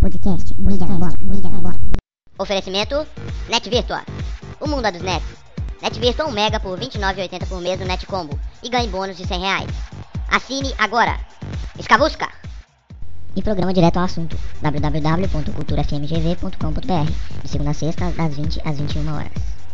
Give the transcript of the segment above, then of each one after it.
Podcast Mídia na Bola. Oferecimento Net Virtua. O mundo é dos nets. Net Virtua 1 mega por R$ 29,80 por mês no Net Combo e ganhe bônus de R$100. Assine agora. Escavusca. E programa direto ao assunto. www.culturafmgv.com.br. De segunda a sexta, das 20 às 21 horas.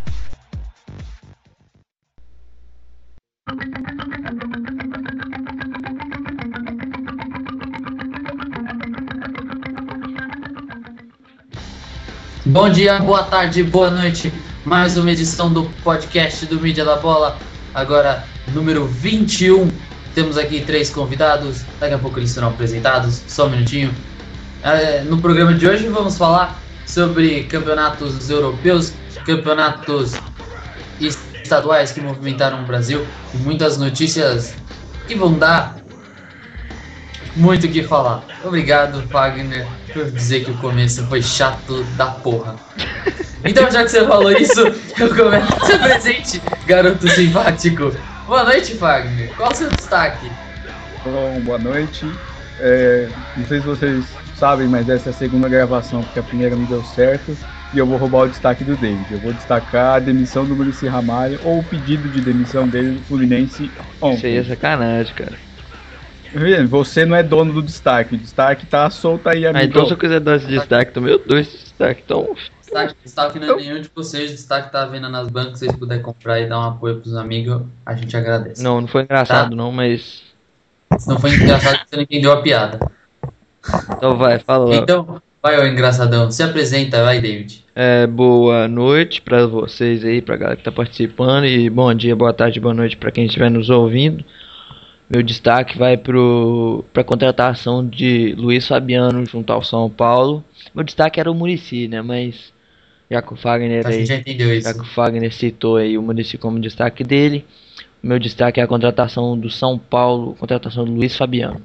Bom dia, boa tarde, boa noite. Mais uma edição do podcast do Mídia da Bola. Agora, número 21. Temos aqui 3 convidados. Daqui a pouco eles serão apresentados. Só um minutinho. No programa de hoje vamos falar sobre campeonatos europeus, campeonatos estaduais que movimentaram o Brasil. E muitas notícias que vão dar muito o que falar. Obrigado, Fagner, por dizer que o começo foi chato da porra. Então, já que você falou isso, eu começo a ser presente, garoto simpático. Boa noite, Fagner. Qual o seu destaque? Bom, boa noite. Não sei se vocês sabem, mas essa é a segunda gravação, porque a primeira não deu certo. E eu vou roubar o destaque do David. Eu vou destacar a demissão do Muricy Ramalho, ou o pedido de demissão dele do Fluminense ontem. Isso aí é sacanagem, cara. Você não é dono do destaque. O destaque tá solto aí, amigo. Então se eu quiser dar esse destaque também, eu dou esse destaque. Então... Destaque não é nenhum de vocês. Destaque tá vendo nas bancas. Se vocês puderem comprar e dar um apoio pros amigos, a gente agradece. Não foi engraçado, tá? não, mas... Não foi engraçado, você não entendeu a piada. Então vai, fala lá. Então, vai, ô engraçadão. Se apresenta, vai, David. Boa noite pra vocês aí, pra galera que tá participando. E bom dia, boa tarde, boa noite pra quem estiver nos ouvindo. Meu destaque vai pra contratação de Luiz Fabiano junto ao São Paulo. Meu destaque era o Muricy, né? Mas já que o Fagner A gente já entendeu isso. Já que o Fagner citou aí o Muricy como destaque dele, meu destaque é a contratação do São Paulo, contratação do Luiz Fabiano.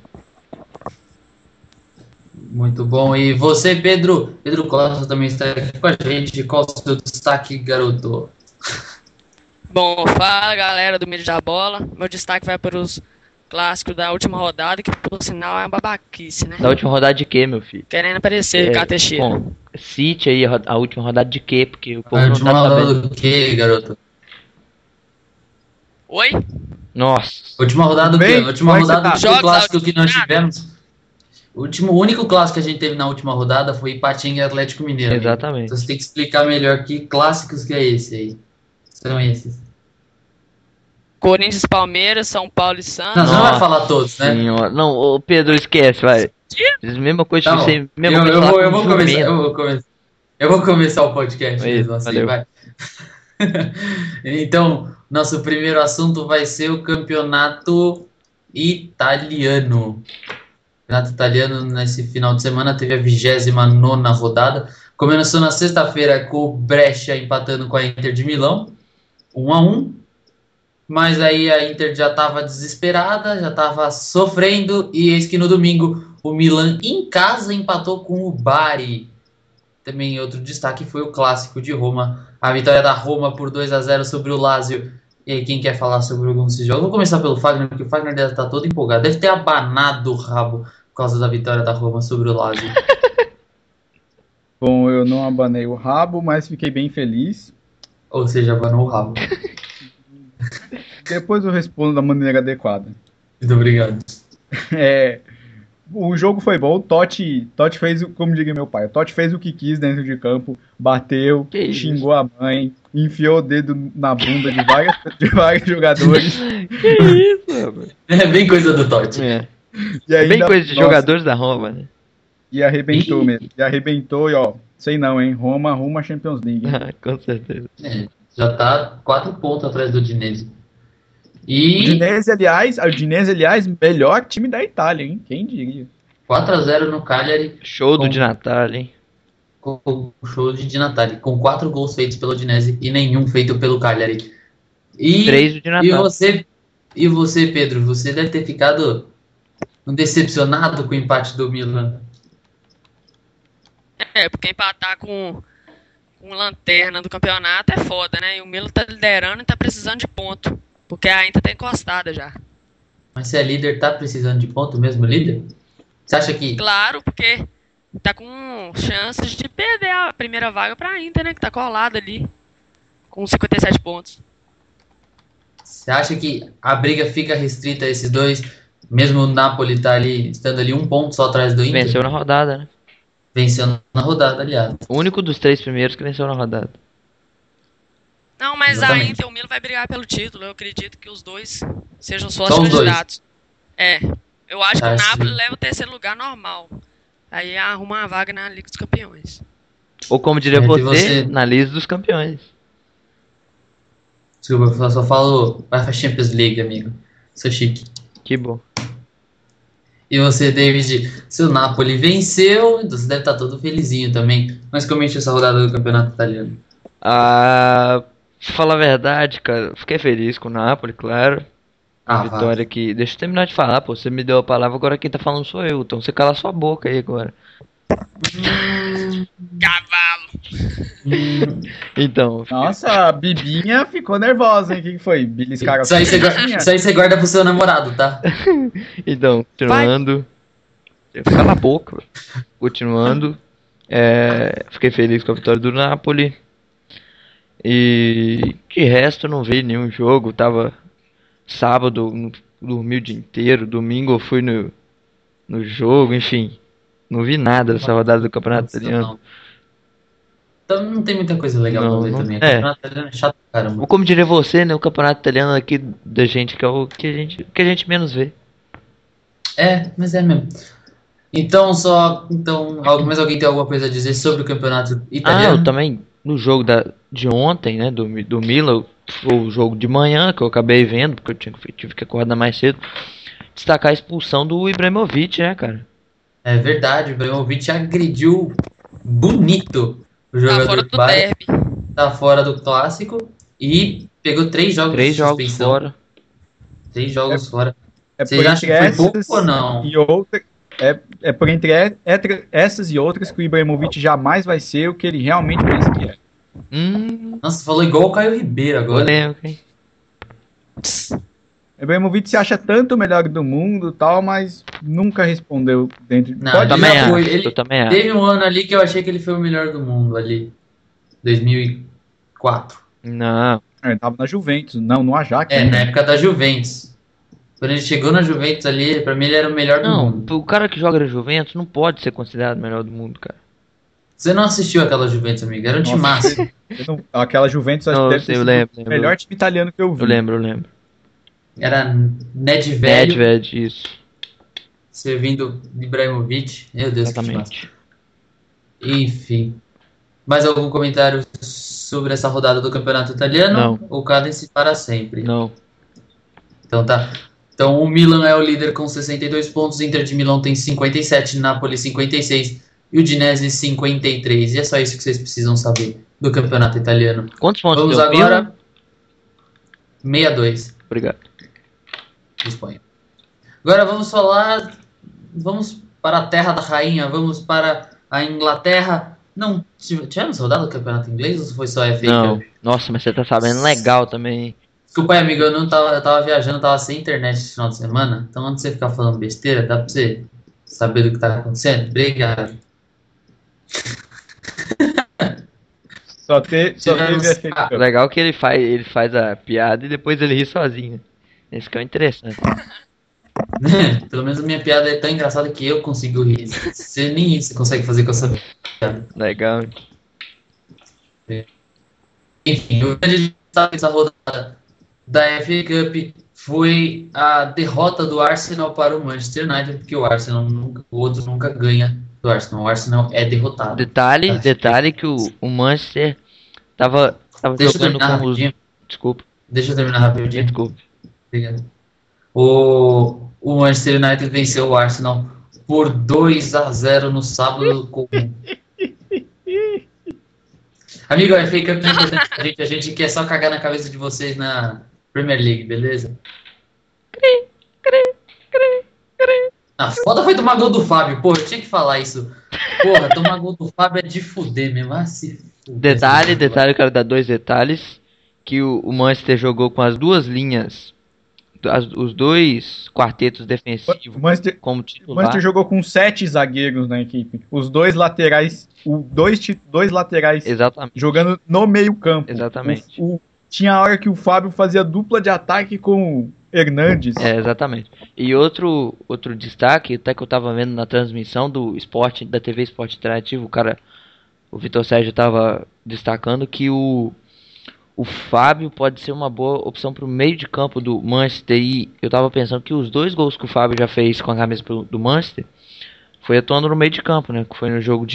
Muito bom. E você, Pedro? Pedro Costa também está aqui com a gente. Qual o seu destaque, garoto? Bom, fala galera do Mídia da Bola. Meu destaque vai para os clássicos da última rodada, que por sinal é uma babaquice, né? Da última rodada de quê, meu filho? Querendo aparecer, Ricardo Teixeira. Bom, cite aí a última rodada de quê, porque o povo A não última tá rodada sabendo. do quê, garoto? Oi? Nossa. Última rodada do quê? Última rodada do Jogos clássico que nós audicionados. tivemos. O único clássico que a gente teve na última rodada foi Ipatinga e Atlético Mineiro. amigo. Exatamente. Então você tem que explicar melhor que clássicos que é esse aí. São esses. Corinthians, Palmeiras, São Paulo e Santos. Não, você não vai falar todos, né? Senhora. Não, ô Pedro, esquece, vai. Mesma coisa Tá que bom. você. Eu vou começar o podcast Aí, mesmo assim, valeu. vai. Então, nosso primeiro assunto vai ser o campeonato italiano. O campeonato italiano, nesse final de semana, teve a 29ª rodada. Começou na sexta-feira com o Brescia empatando com a Inter de Milão, 1-1. Mas aí a Inter já estava desesperada, já estava sofrendo. E eis que no domingo o Milan em casa empatou com o Bari. Também outro destaque foi o clássico de Roma. A vitória da Roma por 2-0 sobre o Lazio. E aí, quem quer falar sobre algum desses jogos? Vou começar pelo Fagner, porque o Fagner deve estar todo empolgado. Deve ter abanado o rabo por causa da vitória da Roma sobre o Lazio. Bom, eu não abanei o rabo, mas fiquei bem feliz. Ou seja, abanou o rabo. Depois eu respondo da maneira adequada. Muito obrigado. O jogo foi bom, o Totti fez, como diria meu pai, o Totti fez o que quis dentro de campo, bateu, xingou a mãe, enfiou o dedo na bunda de vários jogadores. Que isso, rapaz? É bem coisa do Totti. E ainda, Bem coisa de jogadores da Roma, né? E arrebentou mesmo. E arrebentou, e ó, sei não, hein? Roma arruma a Champions League. Com certeza. Já tá 4 pontos atrás do Udinese. O Udinese, aliás, melhor time da Itália, hein? Quem diria? 4-0 no Cagliari. Show do Di Natale, hein? Com o show de Di Natale. Com 4 gols feitos pelo Udinese e nenhum feito pelo Cagliari. 3 do Di Natale. E você, Pedro? Você deve ter ficado decepcionado com o empate do Milan. Porque empatar com lanterna do campeonato é foda, né? E o Milan tá liderando e tá precisando de ponto. Porque a Inter tá encostada já. Mas se é líder, tá precisando de ponto mesmo, líder? Você acha que... Claro, porque Tá com chances de perder a primeira vaga pra Inter, né? Que tá colado ali. Com 57 pontos. Você acha que a briga fica restrita a esses dois? Mesmo o Napoli tá ali, estando ali um ponto só atrás do Inter? Venceu na rodada, né? Venceu na rodada, aliás. O único dos 3 primeiros que venceu na rodada. Não, mas Exatamente. a Inter e o Milan vai brigar pelo título. Eu acredito que os dois sejam Só sócios os dois. candidatos. É. Eu acho que o Acho Napoli que- leva o terceiro lugar normal. Aí arruma uma vaga na Liga dos Campeões. Ou como diria É, você, você- na lista dos campeões. Desculpa, eu só falo vai pra Champions League, amigo. Sou chique. Que bom. E você, David, se o Napoli venceu, você deve estar todo felizinho também. Mas comente essa rodada do Campeonato Italiano. Ah, pra falar a verdade, cara, eu fiquei feliz com o Napoli, claro. A vá. vitória aqui. Deixa eu terminar de falar, pô. Você me deu a palavra, agora quem tá falando sou eu. Então você cala sua boca aí agora. Cavalo! Então, Nossa, a Bibinha ficou nervosa, hein? O que foi? Beliscaram Isso aí, Bibinha? isso aí você guarda pro seu namorado, tá? então, continuando. Cala a boca. Continuando. Fiquei feliz com a vitória do Napoli. E de resto eu não vi nenhum jogo. Tava sábado, dormi o dia inteiro. Domingo eu fui no jogo, enfim. Não vi nada dessa rodada do Campeonato Italiano. Então não tem muita coisa legal Não, pra ver não- também. O é. Campeonato Italiano é chato pra caramba. Ou como diria você, né? O Campeonato Italiano aqui da gente, que é o que a gente menos vê. É, mas é mesmo. Então, mais alguém tem alguma coisa a dizer sobre o Campeonato Ah, Italiano? eu também, no jogo de ontem, né, do Milan, o jogo de manhã, que eu acabei vendo, porque eu tive que acordar mais cedo, destacar a expulsão do Ibrahimovic, né, cara? É verdade, o Ibrahimovic agrediu bonito o Tá jogador fora do do Bayern, derby. tá fora do clássico e pegou 3 jogos 3 de jogos suspensão. fora. 3 jogos fora. É Vocês por acham entre que foi pouco essas ou não? e outra, é por entre essas e outras que o Ibrahimovic jamais vai ser o que ele realmente pensa que é. Nossa, você falou igual o Caio Ribeiro Eu agora. lembro, hein? O Ibrahimovic se acha tanto o melhor do mundo e tal, mas nunca respondeu dentro de... Não, Pode ele também já acho, foi. eu também acho. Teve um ano ali que eu achei que ele foi o melhor do mundo ali. 2004. Não, Ele tava na Juventus, não no Ajax. É, né? na época da Juventus. Quando ele chegou na Juventus ali, pra mim ele era o melhor do não, mundo. o cara que joga na Juventus não pode ser considerado o melhor do mundo, cara. Você não assistiu aquela Juventus, amigo? Era um Nossa, timaço. Aquela Juventus acho Não, que eu deve sei, ter eu sido lembro, o melhor time italiano que eu vi. Eu lembro. Era Nedved Nedved, isso, servindo Ibrahimovic. Meu Deus, que timaço. exatamente. Enfim. Mais algum comentário sobre essa rodada do Campeonato Italiano? Não. Ou cadem-se para sempre? Não, Então tá. Então o Milan é o líder com 62 pontos, Inter de Milão tem 57, Napoli 56 e o Udinese 53. E é só isso que vocês precisam saber do Campeonato Italiano. quantos pontos Vamos deu o Milan? agora 62. Obrigado. Espanha. Agora vamos para a terra da rainha, vamos para a Inglaterra. Não, tivemos rodada do Campeonato Inglês ou foi só a FA Não, Cup? nossa, mas você tá sabendo legal também, hein? Desculpa aí, amigo, eu tava viajando, tava sem internet esse final de semana, então antes de você ficar falando besteira, dá pra você saber do que tá acontecendo? Obrigado. Só teve Tivemos- a FA Cup. Legal que ele faz a piada e depois ele ri sozinho. Esse que é o interessante. Pelo menos a minha piada é tão engraçada que eu consigo rir. Você nem isso você consegue fazer com essa piada. Legal. Enfim, o grande destaque dessa rodada da FA Cup foi a derrota do Arsenal para o Manchester United, porque o outro nunca ganha do Arsenal. O Arsenal é derrotado. Detalhe que o Manchester tava Deixa eu jogando terminar com os... rapidinho. Desculpa, Deixa eu terminar rapidinho. desculpa. Obrigado. O Manchester United venceu o Arsenal por 2-0 no sábado com... Amigo, a FA Cup não é importante pra gente. A gente quer só cagar na cabeça de vocês na Premier League, beleza? Ah, foda foi tomar gol do Fábio. Pô, eu tinha que falar isso. Porra, tomar gol do Fábio é de fuder mesmo. Ah, se fuder. Detalhe, eu quero dar 2 detalhes. Que o Manchester jogou com as duas linhas os dois quartetos defensivos O Manchester, como o titular. Manchester jogou com 7 zagueiros na equipe. Os dois laterais, dois laterais Exatamente. jogando no meio campo. Exatamente. Tinha a hora que o Fábio fazia dupla de ataque com o Hernandes. Exatamente. E outro destaque, até que eu tava vendo na transmissão do esporte, da TV Esporte Interativo, o Vitor Sérgio tava destacando que o Fábio pode ser uma boa opção pro meio de campo do Manchester. E eu tava pensando que os 2 gols que o Fábio já fez com a camisa do Manchester foi atuando no meio de campo, né? Que foi no jogo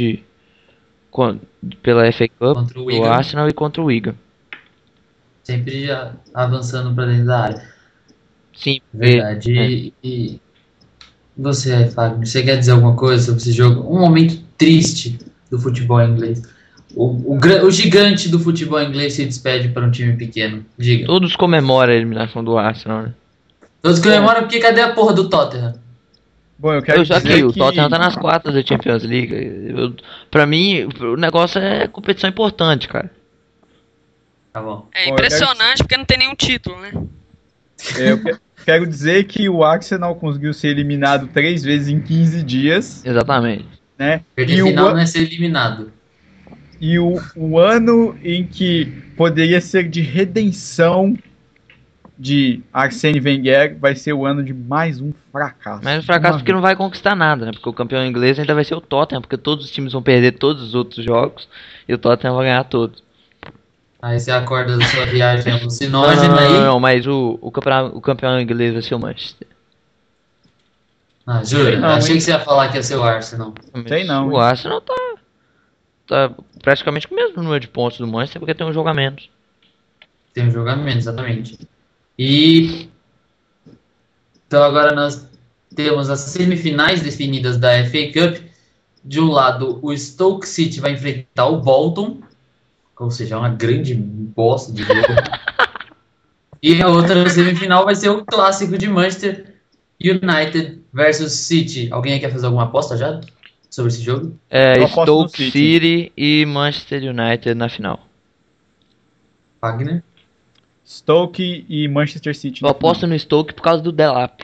pela FA Cup, do Arsenal e contra o Wigan. Sempre avançando pra dentro da área. Sim, verdade. E você, Fábio, você quer dizer alguma coisa sobre esse jogo? Um momento triste do futebol inglês. O gigante do futebol inglês se despede para um time pequeno. Diga. Todos comemoram a eliminação do Arsenal, né? Todos comemoram porque cadê a porra do Tottenham? Bom, eu quero dizer que... o Tottenham tá nas quartas da Champions League. Pra mim, o negócio é competição importante, cara. Tá bom. É impressionante porque não tem nenhum título, né? Eu quero dizer que o Arsenal conseguiu ser eliminado 3 vezes em 15 dias. Exatamente. Né? Perder final não é ser eliminado. E o ano em que poderia ser de redenção de Arsène Wenger vai ser o ano de mais um fracasso. Mais um fracasso porque não vai conquistar nada, né? Porque o campeão inglês ainda vai ser o Tottenham, porque todos os times vão perder todos os outros jogos e o Tottenham vai ganhar todos. Aí você acorda da sua viagem alucinógena aí. Não, mas o campeão inglês vai ser o Manchester. Ah, juro? Achei que você ia falar que ia ser o Arsenal. Sei não. O Arsenal tá praticamente com o mesmo número de pontos do Manchester porque tem um jogo a menos. Tem um jogo a menos, exatamente. E então agora nós temos as semifinais definidas da FA Cup. De um lado, o Stoke City vai enfrentar o Bolton, ou seja, uma grande bosta de jogo. E a outra semifinal vai ser o clássico de Manchester United versus City. Alguém quer fazer alguma aposta já sobre esse jogo? Stoke City e Manchester United na final. Wagner? Stoke e Manchester City. Eu aposto no Stoke por causa do Delap.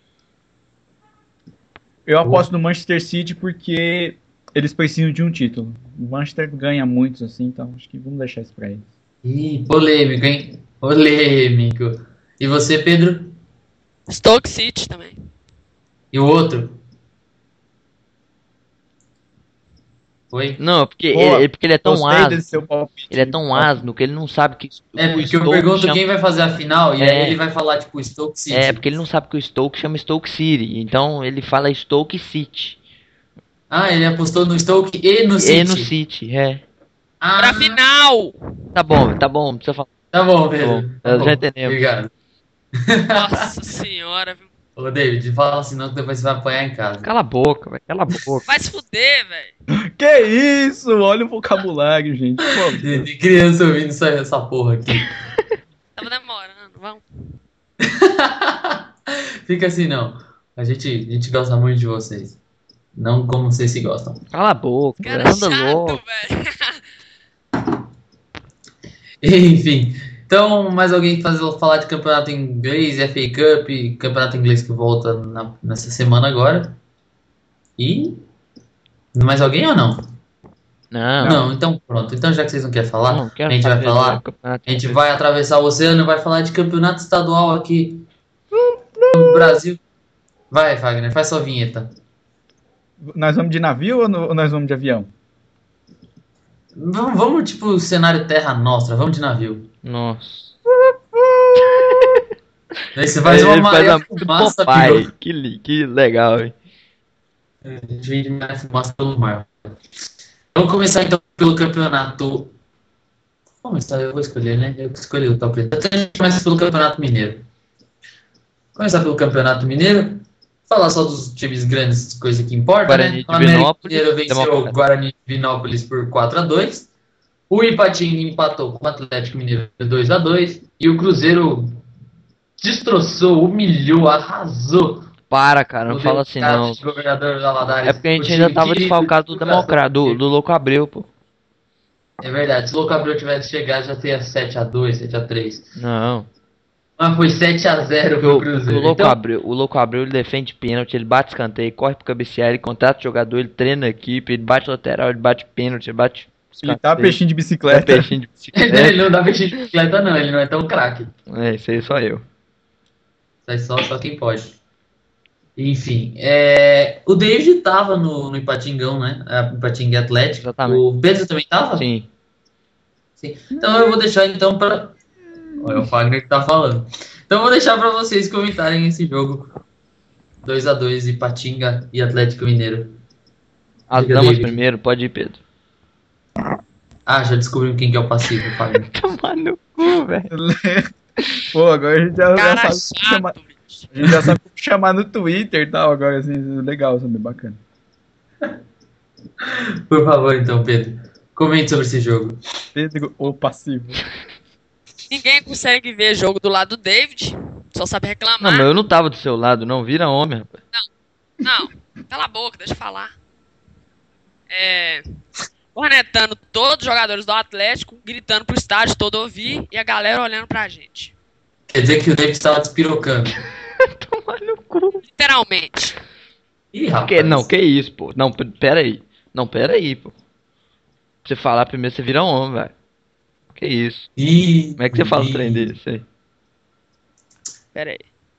Eu aposto no Manchester City porque eles precisam de um título. O Manchester ganha muitos assim, então acho que vamos deixar isso pra eles. Ih, polêmico, hein? Polêmico. E você, Pedro? Stoke City também. E o outro? Oi? Não, porque ele é tão asno. Ele é tão asno que ele não sabe que porque eu pergunto quem vai fazer a final e aí ele vai falar tipo Stoke City. É, porque ele não sabe que o Stoke chama Stoke City. Então ele fala Stoke City. Ah, ele apostou no Stoke e no City. E no City, é. Pra final! Tá bom, não precisa falar. Tá bom, Pedro. Tá bom, já entendemos. Obrigado. Nossa senhora, viu? Ô, David, fala assim não que depois você vai apanhar em casa. Cala a boca, velho. Cala a boca. Vai se fuder, velho. Que isso? Olha o vocabulário, gente. De criança ouvindo essa porra aqui. Tava demorando, vamos. Fica assim, não. A gente gosta muito de vocês. Não como vocês se gostam. Cala a boca, Cara anda chato, louco. velho. Enfim. Então, mais alguém falar de campeonato inglês, FA Cup, campeonato inglês que volta nessa semana agora. E... mais alguém ou não? Não, então pronto. Então já que vocês não querem falar, a gente vai falar. A gente vai atravessar o oceano e vai falar de campeonato estadual aqui no Brasil. Vai, Wagner, faz sua vinheta. Nós vamos de navio ou nós vamos de avião? Vamos tipo cenário terra nostra, vamos de navio. Nossa. Daí você faz uma maré fumaça. Que legal, hein? A gente vem de maré fumaça pelo mar. Vamos começar então pelo campeonato. Eu vou escolher, né? Eu escolhi o top 3. Então a gente começa pelo Campeonato Mineiro. Começar pelo Campeonato Mineiro. Falar só dos times grandes, coisa que importa, Guarani né? de Vinópolis, Mineiro venceu o Guarani de Vinópolis por 4-2. O Ipatinga empatou com o Atlético Mineiro por 2-2. E o Cruzeiro destroçou, humilhou, arrasou. Para, cara, não fala assim não. Governador Valadares. É porque a gente ainda tava desfalcado do Louco Abreu, pô. É verdade, se o Louco Abreu tivesse chegado já teria 7-2, 7-3. Não. Mas foi 7-0 pro Cruzeiro. O Louco Abreu, ele defende pênalti, ele bate escanteio, corre pro cabecear, ele contrata o jogador, ele treina a equipe, ele bate lateral, ele bate pênalti, ele bate Ele tá peixinho de Dá bicicleta. peixinho de bicicleta. Ele não dá peixe de bicicleta, não. Ele não é tão craque. É, isso aí só eu. Isso aí só quem pode. Enfim, o David tava no Ipatingão, né? Ipatinga Atlético. Exatamente. O Pedro também tava? Sim. Sim. Então eu vou deixar então para. Olha o Fagner que tá falando. Então eu vou deixar para vocês comentarem esse jogo. 2-2 Ipatinga e Atlético Mineiro. As Diga, damas David. primeiro, pode ir, Pedro. Ah, já descobrimos quem que é o passivo, Fagner. Tomar no cu, velho. Pô, agora a gente já Cara sabe como chamar. chato, bicho. A gente já sabe como chamar no Twitter e tal. Agora, assim, legal, sabe? Bacana. Por favor, então, Pedro. Comente sobre esse jogo. Pedro, o passivo. Ninguém consegue ver jogo do lado do David. Só sabe Não, reclamar. mas eu não tava do seu lado, não. Vira homem, rapaz. Não, cala a boca, deixa eu falar. Cornetando todos os jogadores do Atlético, gritando pro estádio todo ouvir e a galera olhando pra gente. Quer dizer que o David estava despirocando. Tomar no cu. Literalmente. Ih, rapaz. Que isso, pô. Não, pera aí. Não, pera aí, pô. Pra você falar primeiro, você vira homem, velho. Que isso. Ih, Como é que você fala um trem desse aí? Pera aí.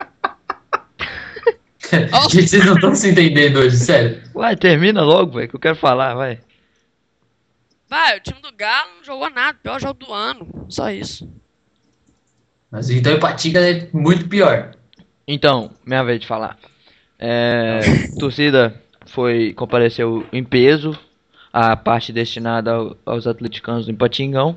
Gente, vocês não estão se entendendo hoje, sério. Vai, termina logo, velho, que eu quero falar, vai. Vai, o time do Galo não jogou nada. Pior jogo do ano. Só isso. Mas então o Ipatinga é muito pior. Então, minha vez de falar. Torcida compareceu em peso, a parte destinada aos atleticanos do Ipatingão.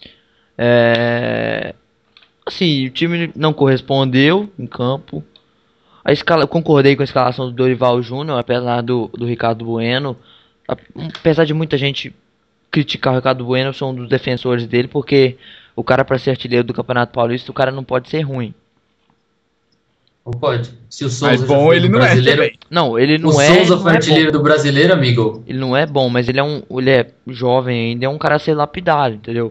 Assim, o time não correspondeu em campo. Eu concordei com a escalação do Dorival Júnior, apesar do Ricardo Bueno. Apesar de muita gente criticar o Ricardo Bueno, eu sou um dos defensores dele, porque o cara, para ser artilheiro do Campeonato Paulista, o cara não pode ser ruim. Ou pode? Se o Souza Mas já bom foi ele do não é brasileiro. também. Não, ele não O é. Souza não foi é artilheiro bom. do brasileiro, amigo. Ele não é bom, mas ele é jovem ainda, é um cara a ser lapidado, entendeu?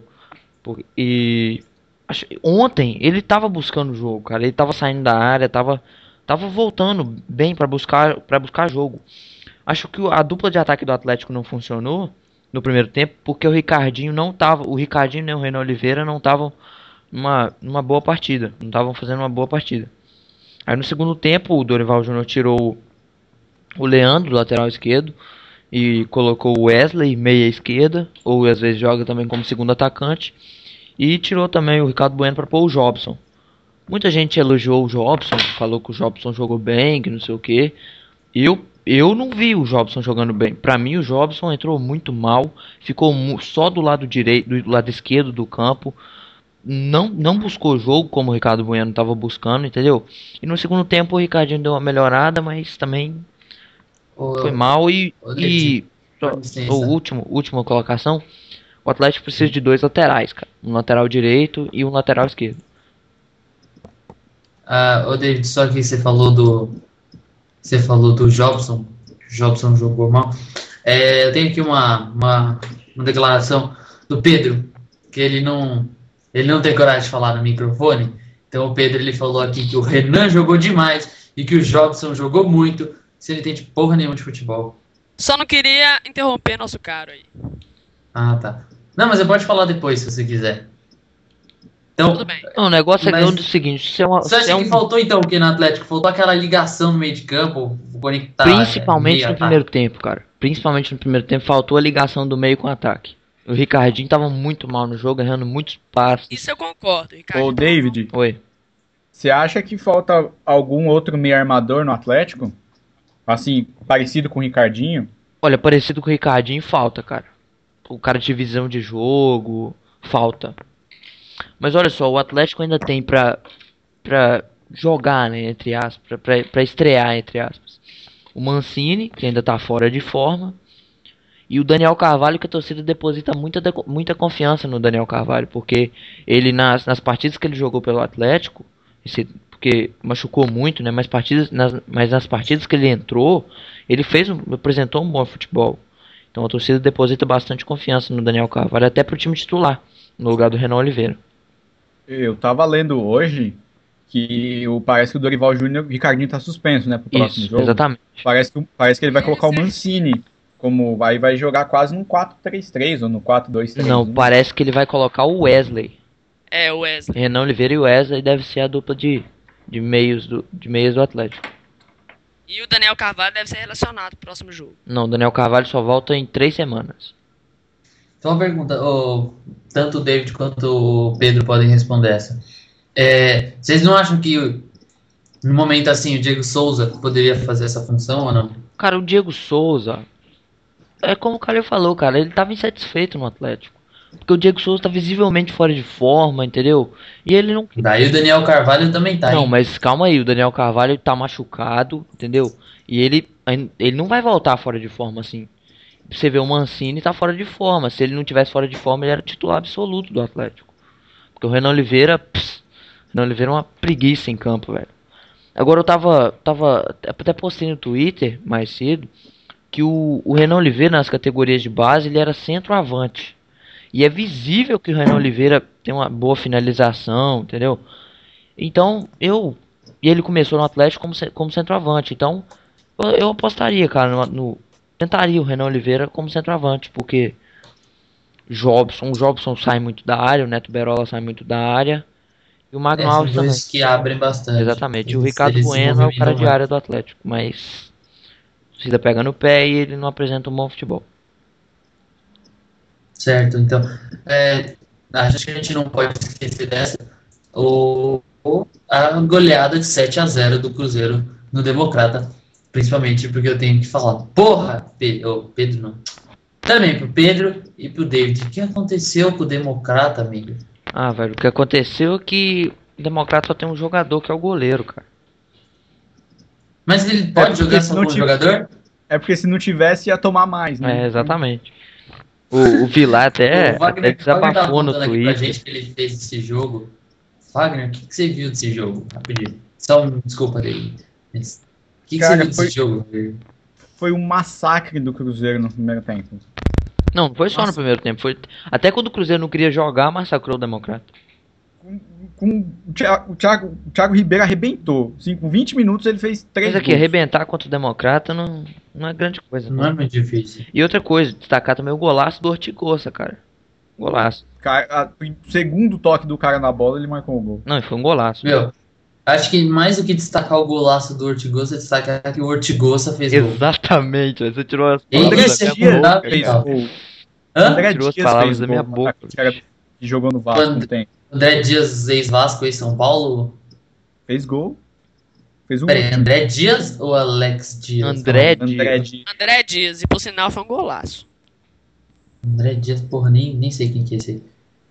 Ontem ele tava buscando o jogo, cara. Ele tava saindo da área, tava voltando bem pra buscar jogo. Acho que a dupla de ataque do Atlético não funcionou no primeiro tempo, porque o Ricardinho nem o Renan Oliveira não estavam numa boa partida, não estavam fazendo uma boa partida. Aí no segundo tempo o Dorival Júnior tirou o Leandro, lateral esquerdo, e colocou o Wesley, meia esquerda, ou às vezes joga também como segundo atacante, e tirou também o Ricardo Bueno para pôr o Jobson. Muita gente elogiou o Jobson, falou que o Jobson jogou bem, que não sei o que. Eu não vi o Jobson jogando bem. Pra mim o Jobson entrou muito mal, ficou só do lado direito, do lado esquerdo do campo. Não buscou o jogo como o Ricardo Bueno estava buscando, entendeu? E no segundo tempo o Ricardinho deu uma melhorada, mas também foi mal. Última colocação, o Atlético precisa de 2 laterais, cara. Um lateral direito e um lateral esquerdo. Ô David, só que você falou do Jobson. O Jobson jogou mal. Eu tenho aqui uma declaração do Pedro, que ele não tem coragem de falar no microfone. Então o Pedro ele falou aqui que o Renan jogou demais e que o Jobson jogou muito, se ele tem de porra nenhuma de futebol. Só não queria interromper nosso caro aí. Ah, tá. Não, mas você pode falar depois, se você quiser. Então, Tudo bem. Não, o negócio é o seguinte, você acha que faltou então o que no Atlético? Faltou aquela ligação no meio de campo, conectar. Principalmente no primeiro tempo, cara. Principalmente no primeiro tempo faltou a ligação do meio com o ataque. O Ricardinho tava muito mal no jogo, errando muitos passes. Isso eu concordo, Ricardo. Ô, David, Oi. você acha que falta algum outro meio armador no Atlético? Assim, parecido com o Ricardinho? Olha, parecido com o Ricardinho, falta, cara. O cara de visão de jogo, falta. Mas olha só, o Atlético ainda tem pra jogar, né, entre aspas, pra estrear, entre aspas. O Mancini, que ainda tá fora de forma, e o Daniel Carvalho, que a torcida deposita muita confiança no Daniel Carvalho, porque ele nas partidas que ele jogou pelo Atlético, porque machucou muito, né, mas nas partidas que ele entrou, ele apresentou um bom futebol. Então a torcida deposita bastante confiança no Daniel Carvalho, até pro time titular, no lugar do Renan Oliveira. Eu tava lendo hoje Parece que o Dorival Júnior, o Ricardinho tá suspenso, né, pro próximo jogo. Exatamente. Parece que ele vai colocar o Mancini, aí vai jogar quase num 4-3-3 ou no 4-2-3. Não, parece que ele vai colocar o Wesley. O Wesley. Renan Oliveira e o Wesley deve ser a dupla de meias do Atlético. E o Daniel Carvalho deve ser relacionado pro próximo jogo. Não, o Daniel Carvalho só volta em 3 semanas. Então uma pergunta, tanto o David quanto o Pedro podem responder essa. Vocês não acham que no momento assim o Diego Souza poderia fazer essa função ou não? Cara, o Diego Souza, é como o Calil falou, cara, ele tava insatisfeito no Atlético. Porque o Diego Souza tá visivelmente fora de forma, entendeu? E ele não... Daí o Daniel Carvalho também tá. Não, hein? mas calma aí, o Daniel Carvalho tá machucado, entendeu? E ele não vai voltar fora de forma assim. Você vê o Mancini tá fora de forma. Se ele não tivesse fora de forma, ele era titular absoluto do Atlético. Porque o Renan Oliveira é uma preguiça em campo, velho. Agora eu tava até postei no Twitter mais cedo que o Renan Oliveira nas categorias de base ele era centroavante. E é visível que o Renan Oliveira tem uma boa finalização, entendeu? Então, e ele começou no Atlético como centroavante. Então, eu apostaria, cara, tentaria o Renan Oliveira como centroavante, porque o Jobson sai muito da área, o Neto Berola sai muito da área, e o Magno Alves são também. dois que abrem bastante. Exatamente, e o Ricardo Bueno é o cara de área do Atlético, mas a torcida pega no pé e ele não apresenta um bom futebol. Certo, então, acho que a gente não pode esquecer dessa, a goleada de 7-0 do Cruzeiro no Democrata, principalmente porque eu tenho que falar, porra, Pedro não, também pro Pedro e pro David, o que aconteceu com o Democrata, amigo? Ah, velho, o que aconteceu é que o Democrata só tem um jogador, que é o goleiro, cara. Mas ele pode jogar só com um jogador? É porque se não tivesse, ia tomar mais, né? Exatamente. O Vilar até desabafou no Twitter. Pra gente que ele fez esse jogo. Wagner, o que você viu desse jogo? Rapidinho. Só desculpa dele. O que você viu desse jogo? Foi um massacre do Cruzeiro no primeiro tempo. Não foi só no primeiro tempo. Foi até quando o Cruzeiro não queria jogar, massacrou o Democrata. O Thiago Ribeiro arrebentou. Assim, com 20 minutos ele fez 3 gols. Mas aqui, arrebentar contra o Democrata não é grande coisa. Não é muito difícil. E outra coisa, destacar também o golaço do Ortigosa, cara. Golaço. O segundo toque do cara na bola, ele marcou o gol. Não, foi um golaço. Meu, acho que mais do que destacar o golaço do Ortigosa, é destacar que o Ortigosa fez gol. Exatamente, você tirou as palavras da minha boca. André Tirou as Dias palavras fez da minha gol, boca. Que jogou no Vasco não tem. André Dias, ex-Vasco, ex-São Paulo. Fez gol. Fez um Peraí, gol. André Dias ou Alex Dias? André Dias, e por sinal foi um golaço. André Dias, porra, nem sei quem que é esse aí.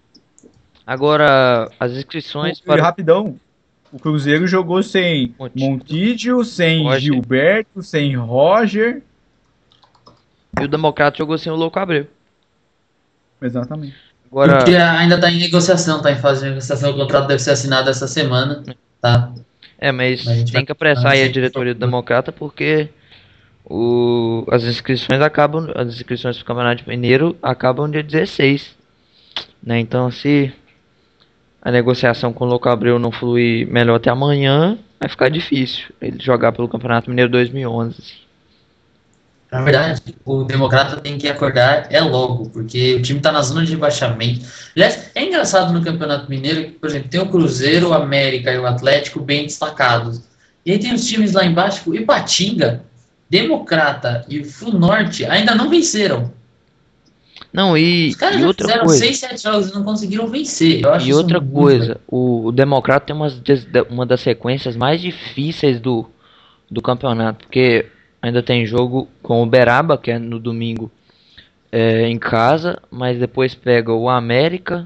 Agora, as inscrições Rapidão, o Cruzeiro jogou sem Montijo, sem Roger. Gilberto, sem Roger. E o Democrata jogou sem o Louco Abreu. Exatamente. Agora... Porque ainda tá em negociação, tá em fase de negociação, o contrato deve ser assinado essa semana, tá? Mas tem que apressar aí a diretoria do Democrata, porque as inscrições pro Campeonato Mineiro acabam dia 16. Né? Então, se a negociação com o Louco Abreu não fluir melhor até amanhã, vai ficar difícil ele jogar pelo Campeonato Mineiro 2011. Na verdade, o Democrata tem que acordar logo, porque o time tá na zona de rebaixamento. Aliás, é engraçado no Campeonato Mineiro que, por exemplo, tem o Cruzeiro, o América e o Atlético bem destacados. E aí tem os times lá embaixo, tipo, Ipatinga, Democrata e o Flunorte ainda não venceram. Não, Os caras já outra fizeram coisa. 6-7 jogos e não conseguiram vencer. Eu acho E isso outra muito coisa, o Democrata tem uma das sequências mais difíceis do campeonato, porque ainda tem jogo com o Uberaba, que é no domingo em casa, mas depois pega o América,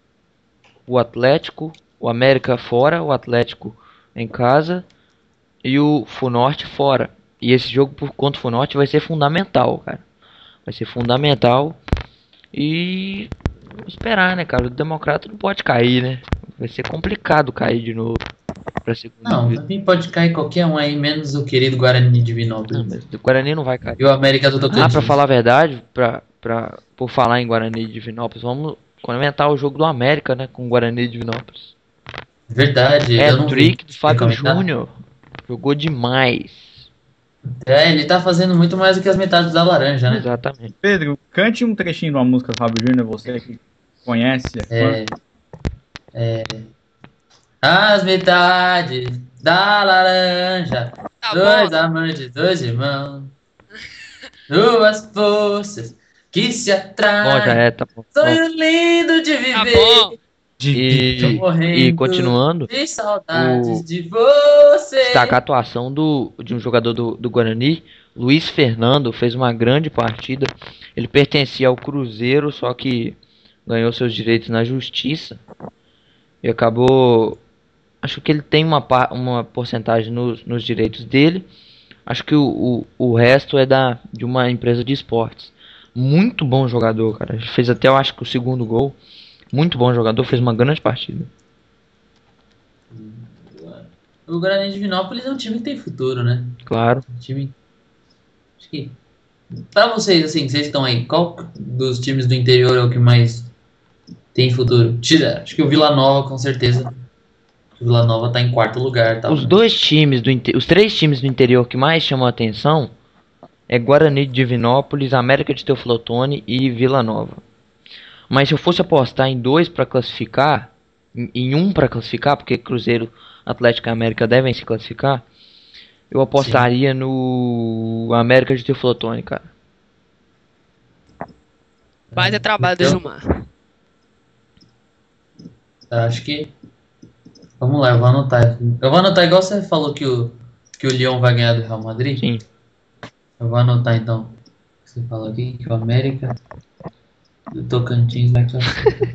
o Atlético, o América fora, o Atlético em casa e o Funorte fora. E esse jogo contra o Funorte vai ser fundamental, cara. Vai ser fundamental. E esperar, né, cara? O Democrata não pode cair, né? Vai ser complicado cair de novo pra segunda. Não, também pode cair qualquer um aí, menos o querido Guarani de Vinópolis. Não, mas o Guarani não vai cair. E o América do Tocantins. Pra falar a verdade, por falar em Guarani de Divinópolis, vamos comentar o jogo do América, né, com o Guarani de Divinópolis. Verdade, eu não vi. Hat-trick do Fábio Comentado. Júnior. Jogou demais. Ele tá fazendo muito mais do que as metades da laranja, né? Exatamente. Pedro, cante um trechinho de uma música do Fábio Júnior, você que conhece. É fã. As metades da laranja, Tá dois bom. amantes, dois irmãos, duas forças que se Bom, já atraem. tá bom. Sonho lindo de Tá viver. bom. Tô E morrendo continuando, de saudades de você. destacar a atuação de um jogador do Guarani, Luiz Fernando, fez uma grande partida. Ele pertencia ao Cruzeiro, só que ganhou seus direitos na justiça e acabou. Acho que ele tem uma porcentagem nos direitos dele. Acho que o resto é de uma empresa de esportes. Muito bom jogador, cara. Ele fez até, eu acho que o segundo gol. Muito bom jogador, fez uma grande partida. O Guarani de Divinópolis é um time que tem futuro, né? Claro. Um time. Acho que. Pra vocês, assim, vocês que estão aí, qual dos times do interior é o que mais tem futuro? Acho que o Vila Nova, com certeza. O Vila Nova tá em quarto lugar. Tá, Os dois times os três times do interior que mais chamam a atenção é Guarani de Divinópolis, América de Teoflotone e Vila Nova. Mas se eu fosse apostar em dois para classificar, em um para classificar, porque Cruzeiro, Atlético e América devem se classificar, eu apostaria no América de Teoflotone, cara. Vai ter trabalho do Então- Gilmar. Acho que. Vamos lá, eu vou anotar. Eu vou anotar igual você falou que o Lyon vai ganhar do Real Madrid. Sim. Eu vou anotar então. Você falou aqui que o América do Tocantins vai classificar.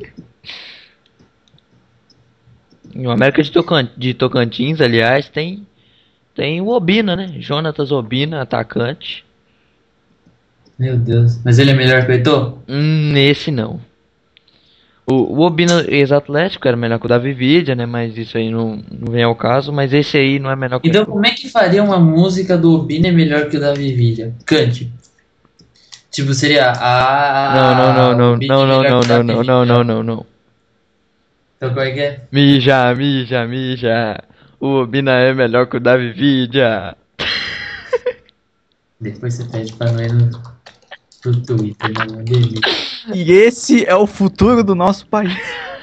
E o América de Tocantins, aliás, tem o Obina, né? Jonatas Obina, atacante. Meu Deus. Mas ele é melhor que o Heitor? Esse não. O Obina ex-atlético era melhor que o Davi Vidia, né? Mas isso aí não vem ao caso. Mas esse aí não é melhor que Então o como é que faria uma música do Obina é melhor que o da Vivilha? Cante. Tipo, seria Não. Obina é melhor que o da Vivilha. Não. Então como é que é? Mija. O Obina é melhor que o Davi Vidia. Depois você pede pra não ir pro Twitter, né? Uma delícia. E esse é o futuro do nosso país.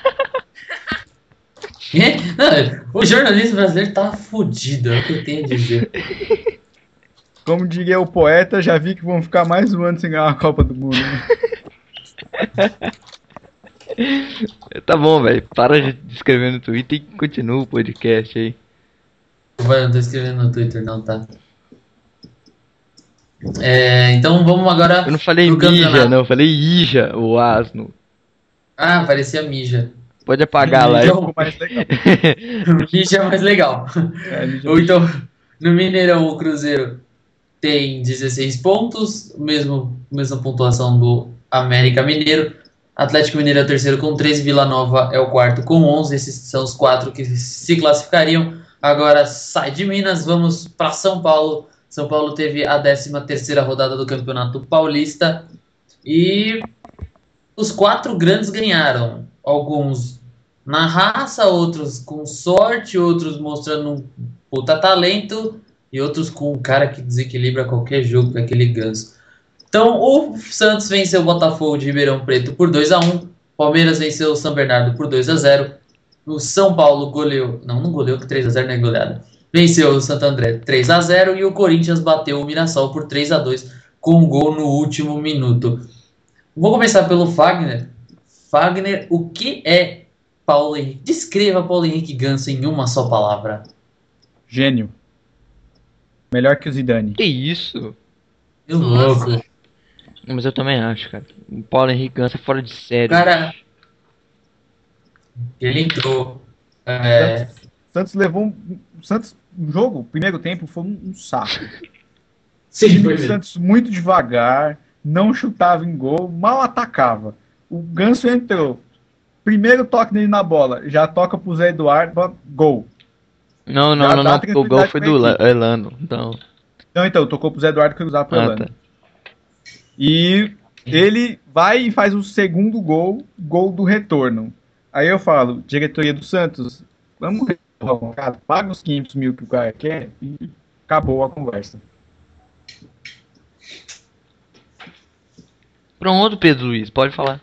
Quê? Não, o jornalismo brasileiro tá fudido, é o que eu tenho a dizer. Como diria o poeta, já vi que vão ficar mais um ano sem ganhar a Copa do Mundo. Né? Tá bom, velho. Para de escrever no Twitter e continua o podcast aí. Eu não tô escrevendo no Twitter, não, tá? Então vamos agora. Eu não falei pro mija, campeonato. não. Eu falei ija, o asno. Ah, parecia mija. Pode apagar lá. Então- Ficou mais legal. Mija é mais legal. Mija- Ou então, no Mineirão, o Cruzeiro tem 16 pontos, mesma pontuação do América Mineiro. Atlético Mineiro é o terceiro com 13, Vila Nova é o quarto com 11. Esses são os quatro que se classificariam. Agora sai de Minas, vamos para São Paulo. São Paulo teve a 13ª rodada do Campeonato Paulista e os quatro grandes ganharam. Alguns na raça, outros com sorte, outros mostrando um puta talento e outros com um cara que desequilibra qualquer jogo, que é aquele Ganso. Então, o Santos venceu o Botafogo de Ribeirão Preto por 2-1. Palmeiras venceu o São Bernardo por 2-0. O São Paulo goleou... Não goleou, que 3-0 não é goleada. Venceu o Santo André 3-0 e o Corinthians bateu o Mirassol por 3-2 com um gol no último minuto. Vou começar pelo Fagner. Fagner, o que é Paulo Henrique? Descreva Paulo Henrique Ganso em uma só palavra. Gênio. Melhor que o Zidane. Que isso? Meu Nossa. louco. Mas eu também acho, cara. O Paulo Henrique Ganso é fora de série. Cara, ele entrou. Santos levou o Santos no jogo, o primeiro tempo foi um saco. Sim, O foi mesmo. Santos muito devagar, não chutava em gol, mal atacava. O Ganso entrou. Primeiro toque dele na bola, já toca pro Zé Eduardo, gol. Não. Já dá O gol tranquilidade foi pra do equipe. Elano. Então, Tocou pro Zé Eduardo cruzar pro Elano. tá. E ele vai e faz o segundo gol do retorno. Aí eu falo, diretoria do Santos, Vamos, cara, paga os 500 mil que o cara quer e acabou a conversa. Pronto, Pedro Luiz, pode falar.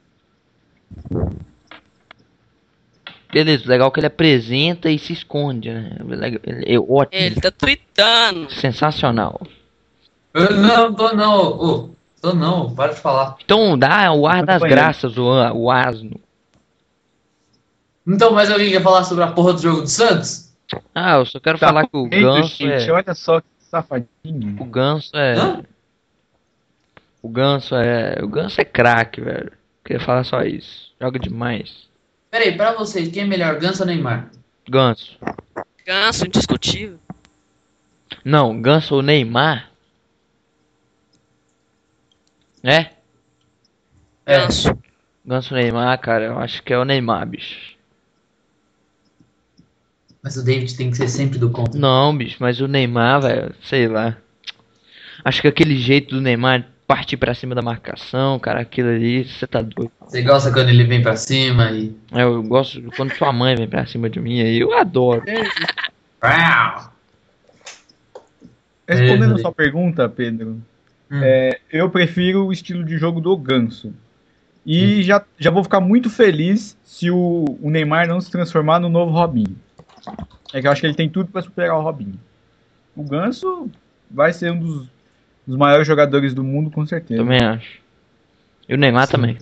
Beleza, legal que ele apresenta e se esconde, né? É ótimo. Ele tá tweetando. Sensacional. Eu não, tô não. Ô, tô não, para de falar. Então dá o ar das Banheiro. graças, o asno. Então, mais alguém quer falar sobre a porra do jogo do Santos? Ah, eu só quero Tá falar que o comendo, Ganso gente, é. olha só que safadinho. O Ganso é. Hã? O Ganso é. O Ganso é craque, velho. Queria falar só isso. Joga demais. Peraí, pra vocês, quem é melhor, Ganso ou Neymar? Ganso. Ganso, indiscutível. Não, Ganso ou Neymar? É? É. Ganso. Ganso ou Neymar, cara, eu acho que é o Neymar, bicho. Mas o David tem que ser sempre do contra. Não, bicho, mas o Neymar, velho, sei lá. Acho que aquele jeito do Neymar partir pra cima da marcação, cara, aquilo ali, você tá doido. Você gosta quando ele vem pra cima e... Eu gosto quando sua mãe vem pra cima de mim aí, eu adoro. Uau! Respondendo É, a sua pergunta, Pedro, Hum. eu prefiro o estilo de jogo do Ganso. E já vou ficar muito feliz se o Neymar não se transformar no novo Robinho. É que eu acho que ele tem tudo para superar o Robinho. O Ganso vai ser um dos maiores jogadores do mundo, com certeza. Também acho. E o Neymar Sim. também.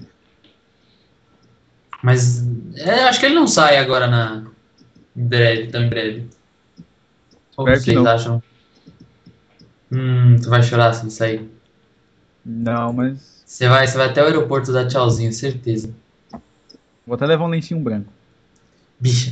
Mas acho que ele não sai agora em breve, tão em breve. Como Espero que vocês não. acham? Tu vai chorar se ele sair. Não, mas Você vai até o aeroporto dar tchauzinho, certeza. vou até levar um lencinho branco. Bicha.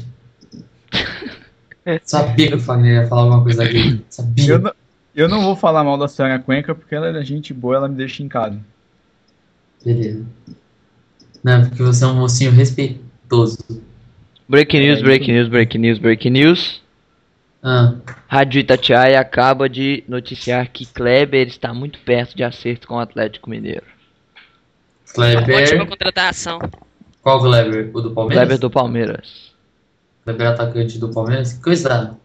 Sabia que o Fagner ia falar alguma coisa dele. Sabia. Eu não vou falar mal da senhora Cuenca, porque ela é gente boa, ela me deixa em casa. Beleza. Não, porque você é um mocinho respeitoso. Breaking news, isso breaking news, breaking news, breaking news. Ah, Rádio Itatiaia acaba de noticiar que Kleber está muito perto de acerto com o Atlético Mineiro. Ótima Kleber. contratação. Qual Kleber? O do Palmeiras? Kleber do Palmeiras. Kleber atacante do Palmeiras? Que coisa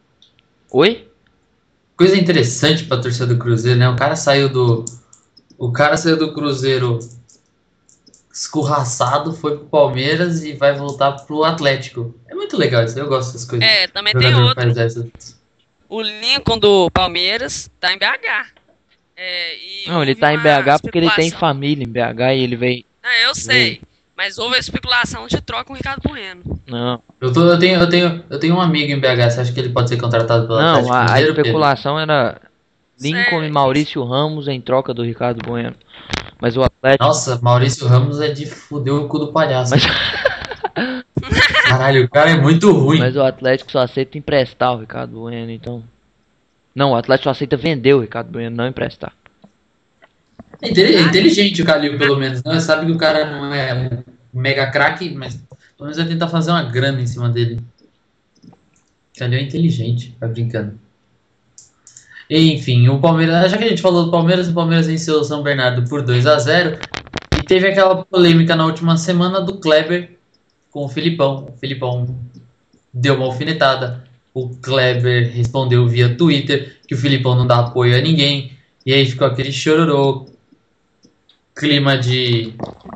Oi? interessante pra torcida do Cruzeiro, né? O cara saiu do Cruzeiro escorraçado, foi pro Palmeiras e vai voltar pro Atlético. É muito legal isso, eu gosto dessas coisas. É, também O tem jogador outro. faz essas. O Lincoln do Palmeiras tá em BH. E Não, ele houve tá em uma BH porque ele tem especulação. família em BH e ele vem. Não, eu sei. Mas houve a especulação de troca com o Ricardo Bueno. Não, Eu tenho um amigo em BH, você acha que ele pode ser contratado pelo não, Atlético a Mineiro, Pedro? especulação era Lincoln Sério? e Maurício Ramos em troca do Ricardo Bueno. Mas o Atlético. Nossa, Maurício Ramos é de fuder o cu do palhaço. Mas, Caralho, o cara é muito ruim. mas o Atlético só aceita emprestar o Ricardo Bueno, então. Não, o Atlético só aceita vender o Ricardo Bueno, não emprestar. É inteligente o Calil, pelo menos, né? Sabe que o cara não é um mega craque, mas pelo menos vai tentar fazer uma grana em cima dele. O Calil é inteligente, vai brincando. Enfim, o Palmeiras, já que a gente falou do Palmeiras, o Palmeiras venceu o São Bernardo por 2-0 e teve aquela polêmica na última semana do Kleber com o Filipão. O Filipão deu uma alfinetada, o Kleber respondeu via Twitter que o Filipão não dá apoio a ninguém, e aí ficou aquele chororô, clima de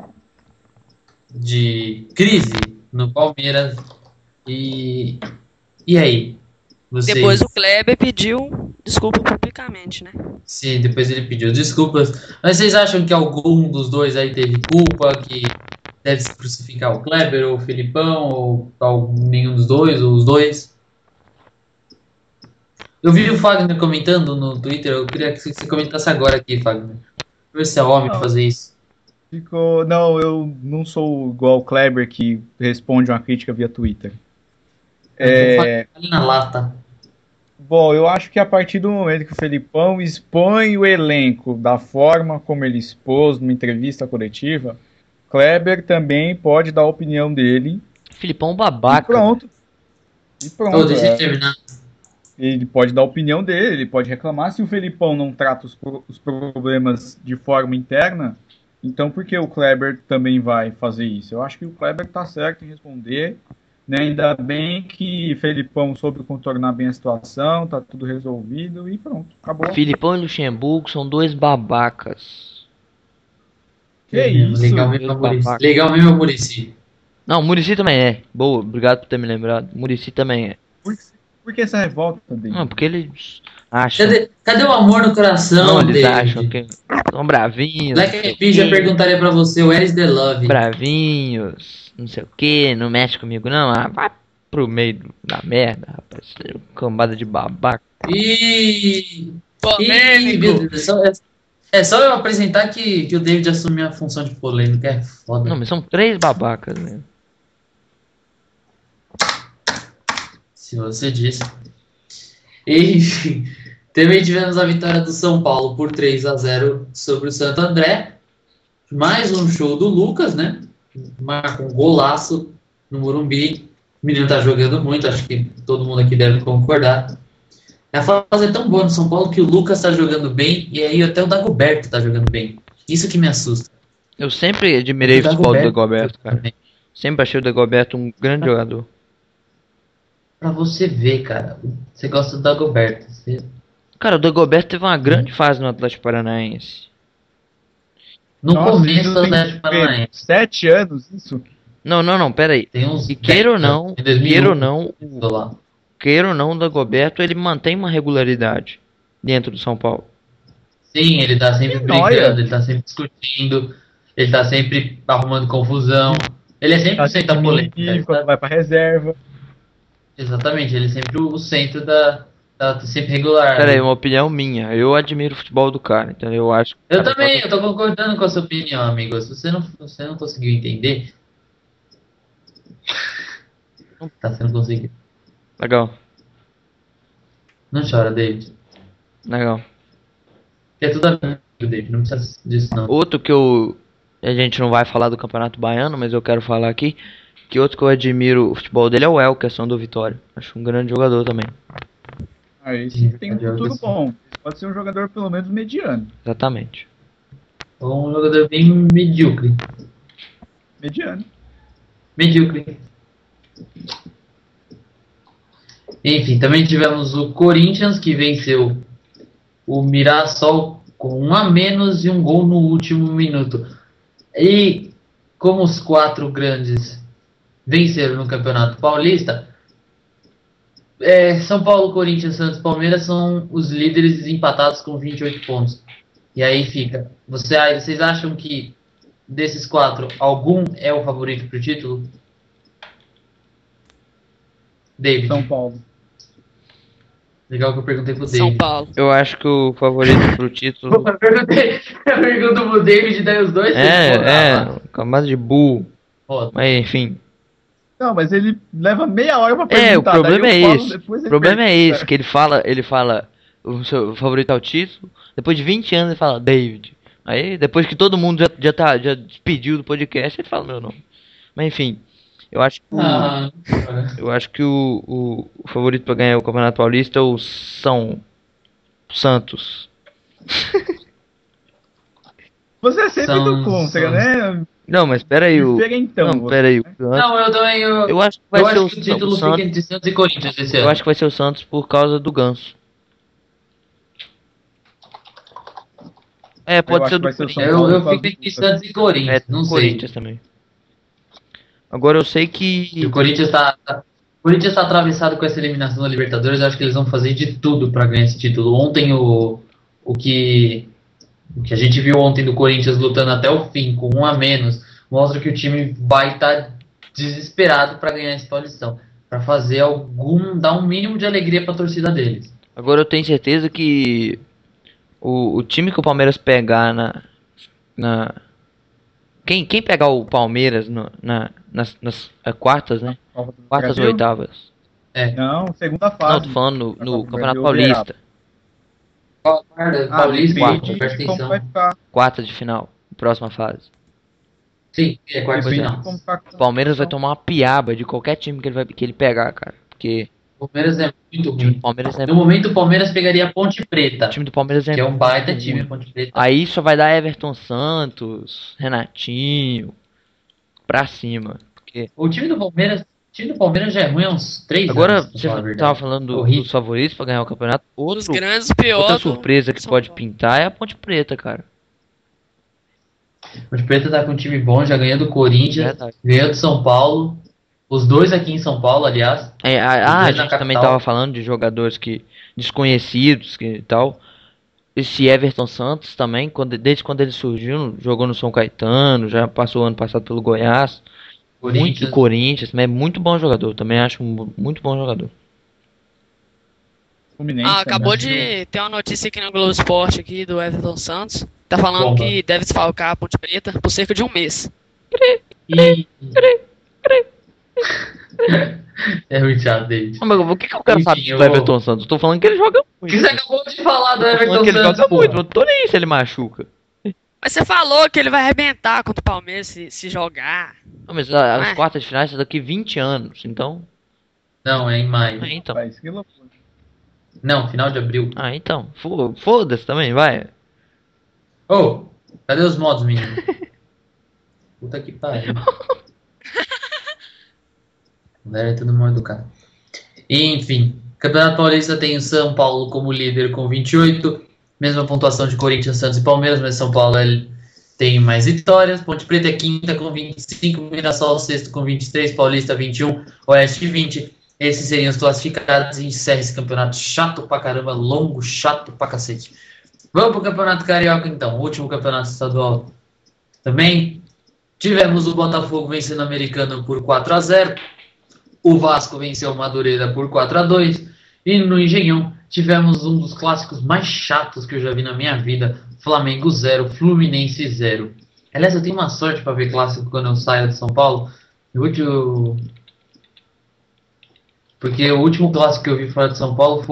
crise no Palmeiras. E aí? Vocês... Depois o Kleber pediu desculpa publicamente, né? Sim, depois ele pediu desculpas. Mas vocês acham que algum dos dois aí teve culpa, que deve se crucificar o Kleber ou o Filipão, ou nenhum dos dois, ou os dois? Eu vi o Fagner comentando no Twitter, eu queria que você comentasse agora aqui, Fagner. Ver se é homem pra fazer isso. Não, eu não sou igual o Kleber que responde uma crítica via Twitter. Ali na lata. Bom, eu acho que a partir do momento que o Felipão expõe o elenco da forma como ele expôs numa entrevista coletiva, Kleber também pode dar a opinião dele. Filipão babaca. E pronto. Deixa eu terminar. Ele pode dar a opinião dele, ele pode reclamar. Se o Felipão não trata os problemas de forma interna, então por que o Kleber também vai fazer isso? Eu acho que o Kleber tá certo em responder. Né? Ainda bem que Felipão soube contornar bem a situação, tá tudo resolvido e pronto, acabou. Filipão e Luxemburgo são dois babacas. Que isso? Legal mesmo, Muricy. Legal mesmo, Muricy. Não, Muricy também é. Boa, obrigado por ter me lembrado. Muricy também é. Por que essa revolta dele? Não, porque eles acham. Cadê o amor no coração, Não, eles David? acham que são bravinhos. Black não sei Eyed o Peas já quê. perguntaria pra você, where is the love? Bravinhos, não sei o que, não mexe comigo não. Ah, vai pro meio da merda, rapaz. Cambada de babaca. Ih, Polêmico. meu Deus, é só eu apresentar que o David assumiu a função de polêmica, é foda. Não, mas são três babacas, né? Se você disse. Enfim, também tivemos a vitória do São Paulo por 3-0 sobre o Santo André. Mais um show do Lucas, né? Marca um golaço no Morumbi. O menino tá jogando muito, acho que todo mundo aqui deve concordar. A fase é tão boa no São Paulo que o Lucas tá jogando bem e aí até o Dagoberto tá jogando bem. Isso que me assusta. Eu sempre admirei o futebol do Dagoberto, cara. Também. Sempre achei o Dagoberto um grande jogador. Pra você ver, cara. Você gosta do Dagoberto. Cara, o Dagoberto teve uma grande fase no Atlético Paranaense. No Nossa, começo isso do tem Atlético Paranaense. 7 anos, isso? Não, pera aí. Tem uns E queira ou 10 não, anos. Em 2001, tô lá. queira ou não, o Dagoberto, ele mantém uma regularidade dentro do São Paulo. Sim, ele tá sempre Que brigando, nóia. ele tá sempre discutindo, ele tá sempre arrumando confusão. Ele é sempre o centro da polêmica. Ele Quando tá- vai pra reserva. Exatamente, ele é sempre o centro da sempre regular. Pera aí, uma opinião minha. Eu admiro o futebol do cara, entendeu? Eu acho que o Eu cara também, joga- eu tô concordando com a sua opinião, amigo. Se você não conseguiu entender. Tá, você não conseguiu. Legal, Não chora, David. legal. É tudo amigo, David, não precisa disso não. Outro que eu... A gente não vai falar do Campeonato Baiano, mas eu quero falar aqui. Que outro que eu admiro o futebol dele é o Elkerson do Vitória. Acho um grande jogador também. Aí Sim, sim tem um pode futuro jogar bom. Pode ser um jogador pelo menos mediano. Exatamente. Um jogador bem medíocre. Mediano. Medíocre. Enfim, também tivemos o Corinthians, que venceu o Mirassol com 1 a menos e um gol no último minuto. E como os 4 grandes venceram no Campeonato Paulista, São Paulo, Corinthians, Santos e Palmeiras são os líderes empatados com 28 pontos. E aí fica. Vocês acham que desses 4, algum é o favorito para o título? David. São Paulo. Legal que eu perguntei pro São David. Paulo. Eu acho que o favorito pro título... Eu pergunto pro David, daí os dois. Camada de burro. Foda. Mas enfim. Não, mas ele leva meia hora pra perguntar. É, o problema daí é eu falo, esse. depois O ele problema é pergunta. esse, que ele fala o seu favorito é o título, depois de 20 anos ele fala David. Aí depois que todo mundo já despediu do podcast, ele fala meu nome. Mas enfim, eu acho que Ah, eu acho que o favorito pra ganhar o Campeonato Paulista é o São Santos. Você é sempre São- do contra, são- né? Não, mas pera aí, Diferentão, não, você, pera aí, né? não, eu também. eu acho que vai eu ser acho o que o título Santos. fica entre Santos e Corinthians esse Eu ano. acho que vai ser o Santos por causa do Ganso. É, Eu pode acho ser que do vai ser o Corinthians. São Paulo Eu por causa fico do entre Lucas. Santos e Corinthians, É, não do sei. Corinthians também. Agora eu sei que E o Corinthians tá atravessado com essa eliminação da Libertadores. Eu acho que eles vão fazer de tudo pra ganhar esse título. Ontem o que a gente viu ontem do Corinthians lutando até o fim com 1 a menos mostra que o time vai estar desesperado pra ganhar essa Paulistão, pra fazer dar um mínimo de alegria pra torcida deles. agora eu tenho certeza que o time que o Palmeiras pegar na quem pegar o Palmeiras nas quartas, né? Copa do Quartas ou Brasil? oitavas. Não, segunda Não, fase. tô falando no Copa do Campeonato Brasil, Paulista. Paulista, quarto, presta Depende de como atenção. vai ficar. Quartas de final, próxima fase. Sim, quarto de Depende final. de como ficar O Palmeiras vai tomar uma piaba de qualquer time que ele pegar, cara. Porque O Palmeiras é muito o time ruim. do Palmeiras é No momento, o Palmeiras pegaria a Ponte Preta, o time do Palmeiras que é um baita muito time, a ruim. Ponte Preta. Aí só vai dar Everton Santos, Renatinho pra cima. Porque O time do Palmeiras time do Palmeiras já é ruim há uns 3 Agora, anos. você tava falando dos favoritos pra ganhar o campeonato. Os grandes piores. Outra surpresa que pode pintar é a Ponte Preta, cara. A Ponte Preta tá com um time bom, já ganhou do Corinthians, Verdade. ganhou do São Paulo. Os dois aqui em São Paulo, aliás. A dois na gente também capital. tava falando de jogadores desconhecidos e tal. Esse Everton Santos também, desde quando ele surgiu, jogou no São Caetano, já passou ano passado pelo Goiás. Muito Corinthians, mas é muito bom jogador. Também acho muito bom jogador. Fluminense, Acabou né? de ter uma notícia aqui no Globo Esporte aqui do Everton Santos. Tá falando Bomba. que deve desfalcar a Ponte Preta por cerca de um mês. E... é ruim chato, David. Mas o que eu quero Enfim, saber do Everton Santos? Eu tô falando que ele joga O muito. que você acabou de falar do Eu tô falando Everton que ele Santos, joga pô? muito, mas não tô nem aí se ele machuca. Mas você falou que ele vai arrebentar contra o Palmeiras se jogar. Não, mas as é? quartas de finais são daqui 20 anos, então... Não, é em maio. então. Mas que loucura. Não, final de abril. Então. Foda-se também, vai. Ô, cadê os modos, menino? Puta que pariu. Galera, é tudo mal educado. Enfim, Campeonato Paulista tem o São Paulo como líder com 28. Mesma pontuação de Corinthians, Santos e Palmeiras, mas São Paulo tem mais vitórias. Ponte Preta é quinta com 25, Mirassol sexto com 23, Paulista 21, Oeste 20. Esses seriam os classificados e encerra esse campeonato chato pra caramba, longo, chato pra cacete. Vamos pro Campeonato Carioca então, o último campeonato estadual. Também tivemos o Botafogo vencendo o Americano por 4-0. O Vasco venceu o Madureira por 4-2. E no Engenhão tivemos um dos clássicos mais chatos que eu já vi na minha vida. Flamengo 0, Fluminense 0. Aliás, eu tenho uma sorte para ver clássico quando eu saio de São Paulo. Porque o último clássico que eu vi fora de São Paulo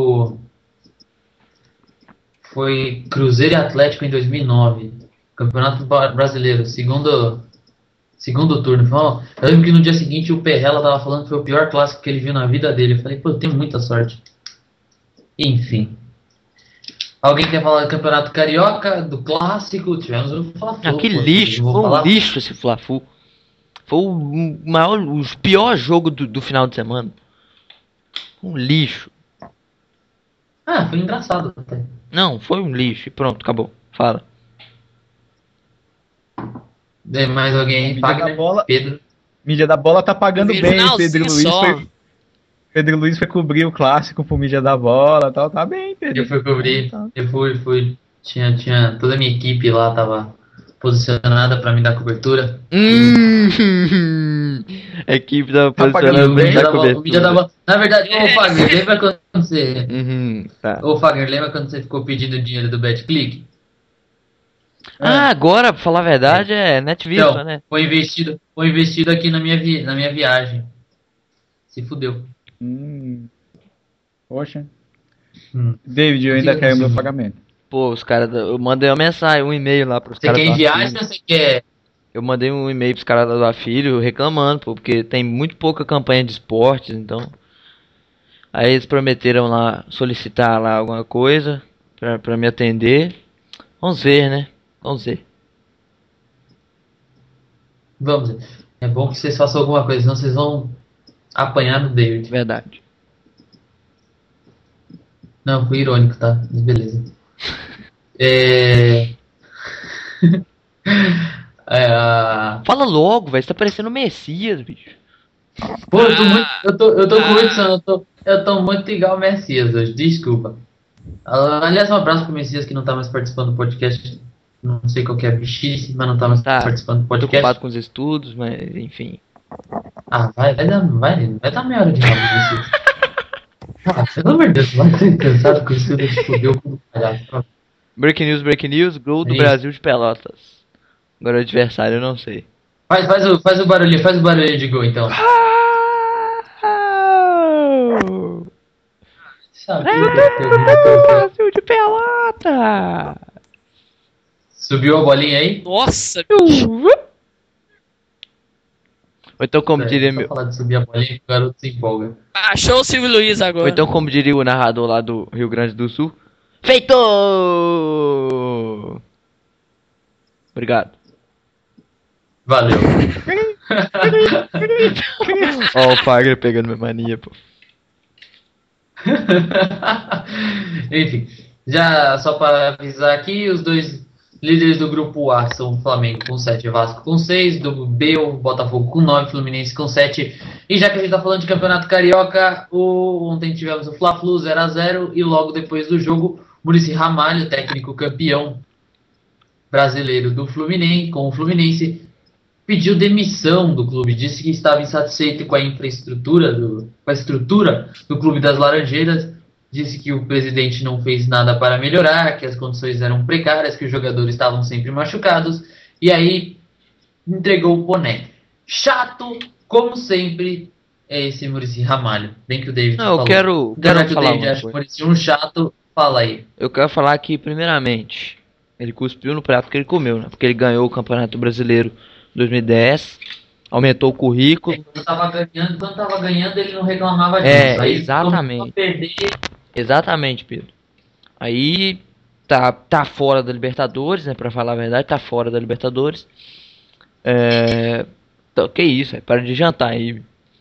foi Cruzeiro e Atlético em 2009. Campeonato Brasileiro, segundo turno. Eu lembro que no dia seguinte o Perrella tava falando que foi o pior clássico que ele viu na vida dele. Eu falei, pô, eu tenho muita sorte. Enfim. Alguém quer falar do Campeonato Carioca, do clássico? Tivemos o Fla-Flu. Que lixo, foi um lixo esse Fla-Flu. Foi o pior jogo do final de semana. Um lixo. Foi engraçado até. Não, foi um lixo. E pronto, acabou. Fala. Tem mais alguém? Mídia Fagner? da bola. Pedro? Mídia da bola tá pagando Eu vi bem. finalzinho só. Pedro Luiz foi cobrir o clássico pro mídia da bola e tal. Tá bem, Pedro. Eu fui cobrir. Tá. Eu fui. Tinha toda a minha equipe lá, tava posicionada pra me dar cobertura. A equipe tava Tá posicionando pagando bem bem, na cobertura. Na verdade, ô Fagner, lembra quando você... Tá. Ô Fagner, lembra quando você ficou pedindo dinheiro do BetClick? Agora, pra falar a verdade, é NetVista, Então, né? foi investido aqui na minha viagem. Se fudeu. Poxa. David, eu ainda Sim, quero sim. meu pagamento. Pô, os caras... Eu mandei uma mensagem, um e-mail lá pros Você caras quer do em viagem Afilho. ou você quer... Eu mandei um e-mail pros caras do Afilho reclamando, pô, porque tem muito pouca campanha de esportes, então... Aí eles prometeram lá, solicitar lá alguma coisa pra me atender. Vamos ver, né? Vamos ver. Vamos ver. É bom que vocês façam alguma coisa, senão vocês vão apanhar no David. Verdade. Não, fui irônico, tá? Mas beleza. Fala logo, velho. Você tá parecendo o Messias, bicho. Pô, eu tô com muito sono, eu tô muito igual o Messias hoje, desculpa. Aliás, um abraço pro Messias que não tá mais participando do podcast. Não sei qual que é a bichice, mas não tá mais participando do Tô podcast. ocupado com os estudos, mas enfim. Vai dar meia hora de rabo, Messias. Pelo amor de Deus, vai ser cansado com isso, eu fudeu com o palhaço. Breaking news, gol do Isso. Brasil de Pelotas. Agora o adversário eu não sei. Faz o barulhinho de gol então. Sabia que ia ter alguma coisa. Brasil de Pelotas! Subiu a bolinha aí? Nossa, Ou então, como diria Só meu... falar de subir a bolinha que o garoto se empolga. achou o Silvio Luiz Ou agora. então, como diria o narrador lá do Rio Grande do Sul. Feito! Obrigado. Valeu. Ó, o Fagner pegando minha mania, pô. Enfim, já só para avisar aqui, os dois líderes do grupo A são o Flamengo com 7 e Vasco com 6, do B o Botafogo com 9, Fluminense com 7. E já que a gente tá falando de Campeonato Carioca, ontem tivemos o Fla-Flu 0x0 e logo depois do jogo, Muricy Ramalho, técnico campeão brasileiro do Fluminense, com o Fluminense, pediu demissão do clube, disse que estava insatisfeito com a estrutura do Clube das Laranjeiras, disse que o presidente não fez nada para melhorar, que as condições eram precárias, que os jogadores estavam sempre machucados, e aí entregou o boné. Chato, como sempre, é esse Muricy Ramalho. Bem que o David Não, falou. quero Já que o falar David uma acha o coisa. Muricy um chato, fala aí. Eu quero falar que, primeiramente, ele cuspiu no prato que ele comeu, né? Porque ele ganhou o Campeonato Brasileiro 2010, aumentou o currículo. Quando tava ganhando, ele não reclamava disso. Aí exatamente. começou a perder. Exatamente, Pedro. Aí tá fora da Libertadores, né? Pra falar a verdade, tá fora da Libertadores. Que isso, para de jantar aí.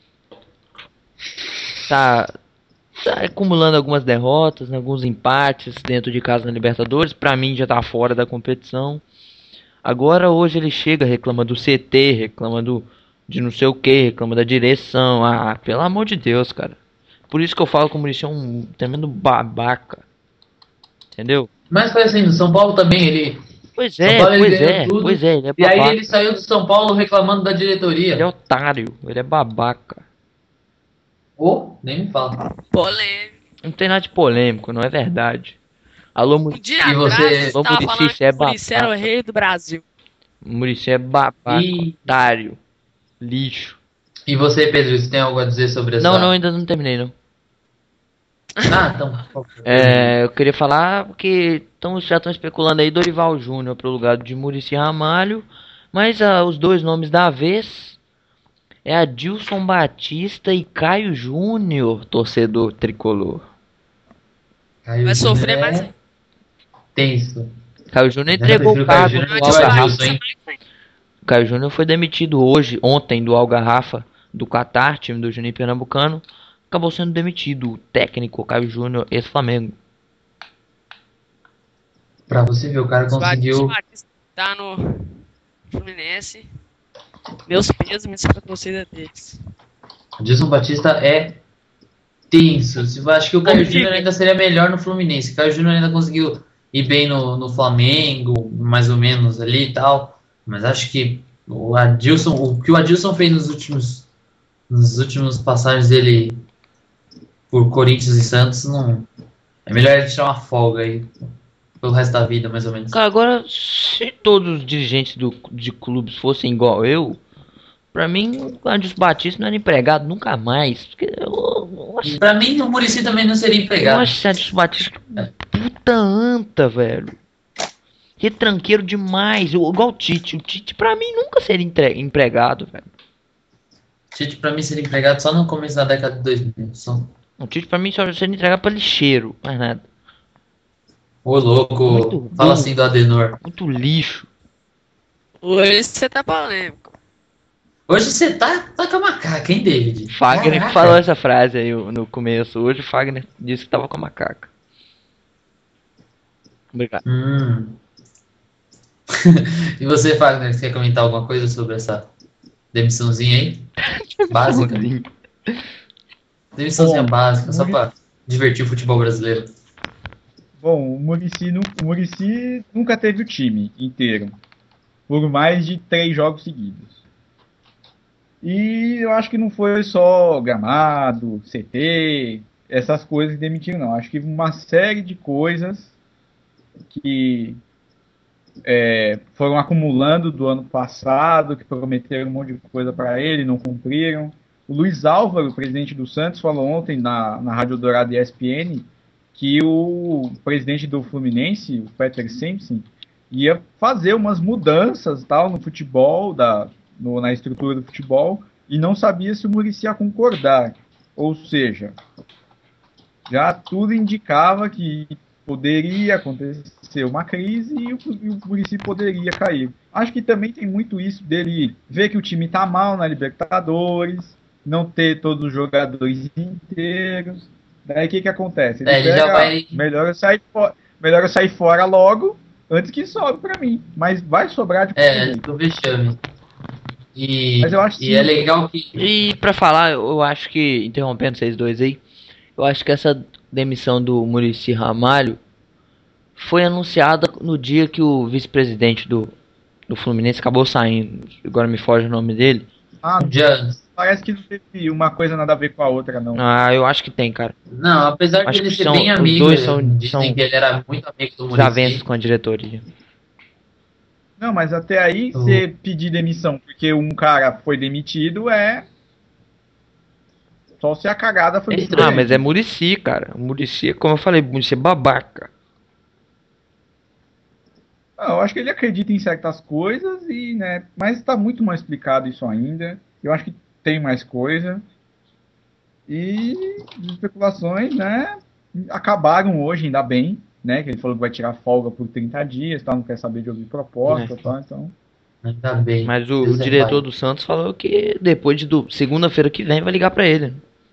Tá acumulando algumas derrotas, alguns empates dentro de casa na Libertadores. Pra mim já tá fora da competição. Agora hoje ele chega, reclama do CT, reclama de não sei o que, reclama da direção. Ah, pelo amor de Deus, cara. Por isso que eu falo que o Muricy é um tremendo babaca. Entendeu? Mas foi assim, no São Paulo também, ele... Pois São é, Paulo, ele pois ganhou é, tudo, pois é, ele é E babaca. aí ele saiu do São Paulo reclamando da diretoria. Ele é otário, ele é babaca. Nem me fala. Polêmico. Não tem nada de polêmico, não é verdade. Alô, Um dia E você- atrás, você Ô, tava Muricy, falando você é que o Muricy era o babaca. rei do Brasil. Muricy é babaca, E- otário, lixo. E você, Pedro, você tem algo a dizer sobre essa... Não, ainda não terminei, não. Ah, então... por favor. Eu queria falar que já estão especulando aí Dorival Júnior pro lugar de Muricy Ramalho, mas os dois nomes da vez é Adilson Batista e Caio Júnior, torcedor tricolor. Caio Vai Júnior sofrer é mais. Caio Júnior Tenso. Mas eu entregou prefiro o o Caio cargo Júnior do do que o Algarrafa. Adilson, hein? Caio Júnior foi demitido ontem do Algarrafa do Catar, time do Juninho Pernambucano. Acabou sendo demitido o técnico Caio Júnior, ex-Flamengo. Pra você ver, o cara conseguiu... O Batista tá no Fluminense. Meus pêsames pra torcida deles. Adilson Batista é tenso. Eu acho que o Caio Júnior ainda seria melhor no Fluminense. O Caio Júnior ainda conseguiu ir bem no Flamengo, mais ou menos ali e tal. Mas acho que o que o Adilson fez nos últimos passagens dele por Corinthians e Santos, não. É melhor ele tirar uma folga aí pelo resto da vida, mais ou menos. Cara, agora, se todos os dirigentes de clubes fossem igual eu, pra mim o Adilson Batista não era empregado nunca mais. Porque Pra mim, o Muricy também não seria eu empregado. acho esse Adilson Batista puta anta, velho. Retranqueiro demais. Igual o Tite. O Tite pra mim nunca seria empregado, velho. Tite, pra mim, seria empregado só no começo da década de 2000. Só. O Tite pra mim só seria entregado pra lixeiro, mais nada. Ô, louco. Muito Fala bom. assim do Adenor. Muito lixo. Hoje você tá polêmico. Hoje você tá com a macaca, hein, David? Fagner que Caraca. falou essa frase aí no começo. Hoje o Fagner disse que tava com a macaca. Obrigado. E você, Fagner, você quer comentar alguma coisa sobre essa demissãozinha aí? Básica. Demissãozinha Bom, básica, só pra divertir o futebol brasileiro. Bom, o Muricy nunca teve o time inteiro, por mais de 3 jogos seguidos. E eu acho que não foi só gramado, CT, essas coisas que demitiram, não. Acho que uma série de coisas que foram acumulando do ano passado, que prometeram um monte de coisa para ele, não cumpriram. O Luiz Álvaro, presidente do Santos, falou ontem na Rádio Dourado ESPN que o presidente do Fluminense, o Peter Simpson, ia fazer umas mudanças tal, no futebol, na estrutura do futebol, e não sabia se o Muricy ia concordar. Ou seja, já tudo indicava que poderia acontecer uma crise e o Muricy poderia cair. Acho que também tem muito isso dele ver que o time tá mal na Libertadores, não ter todos os jogadores inteiros. Daí o que acontece? Ele já vai... melhor eu sair fora logo, antes que sobe pra mim. Mas vai sobrar de qualquer jeito. Do vexame. Mas eu acho é legal que... E pra falar, eu acho que, interrompendo vocês dois aí, eu acho que essa demissão do Muricy Ramalho foi anunciada no dia que o vice-presidente do Fluminense acabou saindo. Agora me foge o nome dele. Parece que não teve uma coisa nada a ver com a outra, não. Eu acho que tem, cara. Não, apesar de ele ser bem amigo, dizem que ele era muito amigo do Muricy. Desavenças com a diretoria. Não, mas até aí você pedir demissão porque um cara foi demitido só se a cagada foi muito grande. Mas é Muricy, cara. Muricy, como eu falei, Muricy é babaca. Eu acho que ele acredita em certas coisas, mas está muito mal explicado isso ainda. Eu acho que tem mais coisa. E as especulações, acabaram hoje, ainda bem, que ele falou que vai tirar folga por 30 dias, não quer saber de ouvir proposta, então... Ainda bem. Mas o diretor do Santos falou que depois de segunda-feira que vem vai ligar pra ele.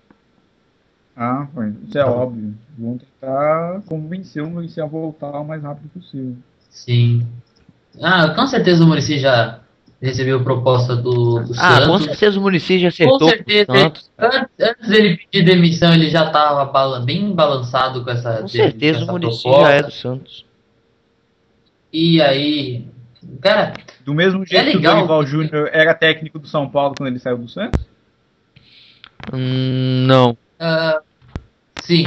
Isso é óbvio. Vão tentar convencer o Muricy a voltar o mais rápido possível. Sim. Com certeza o Muricy já recebeu proposta do Santos. Com certeza o Muricy já acertou. Com certeza. Antes dele pedir demissão, ele já estava bem balançado com essa Com certeza o Muricy proposta. já é do Santos. E aí, cara... Do mesmo jeito que o Dorival Júnior era técnico do São Paulo quando ele saiu do Santos? Não. Sim.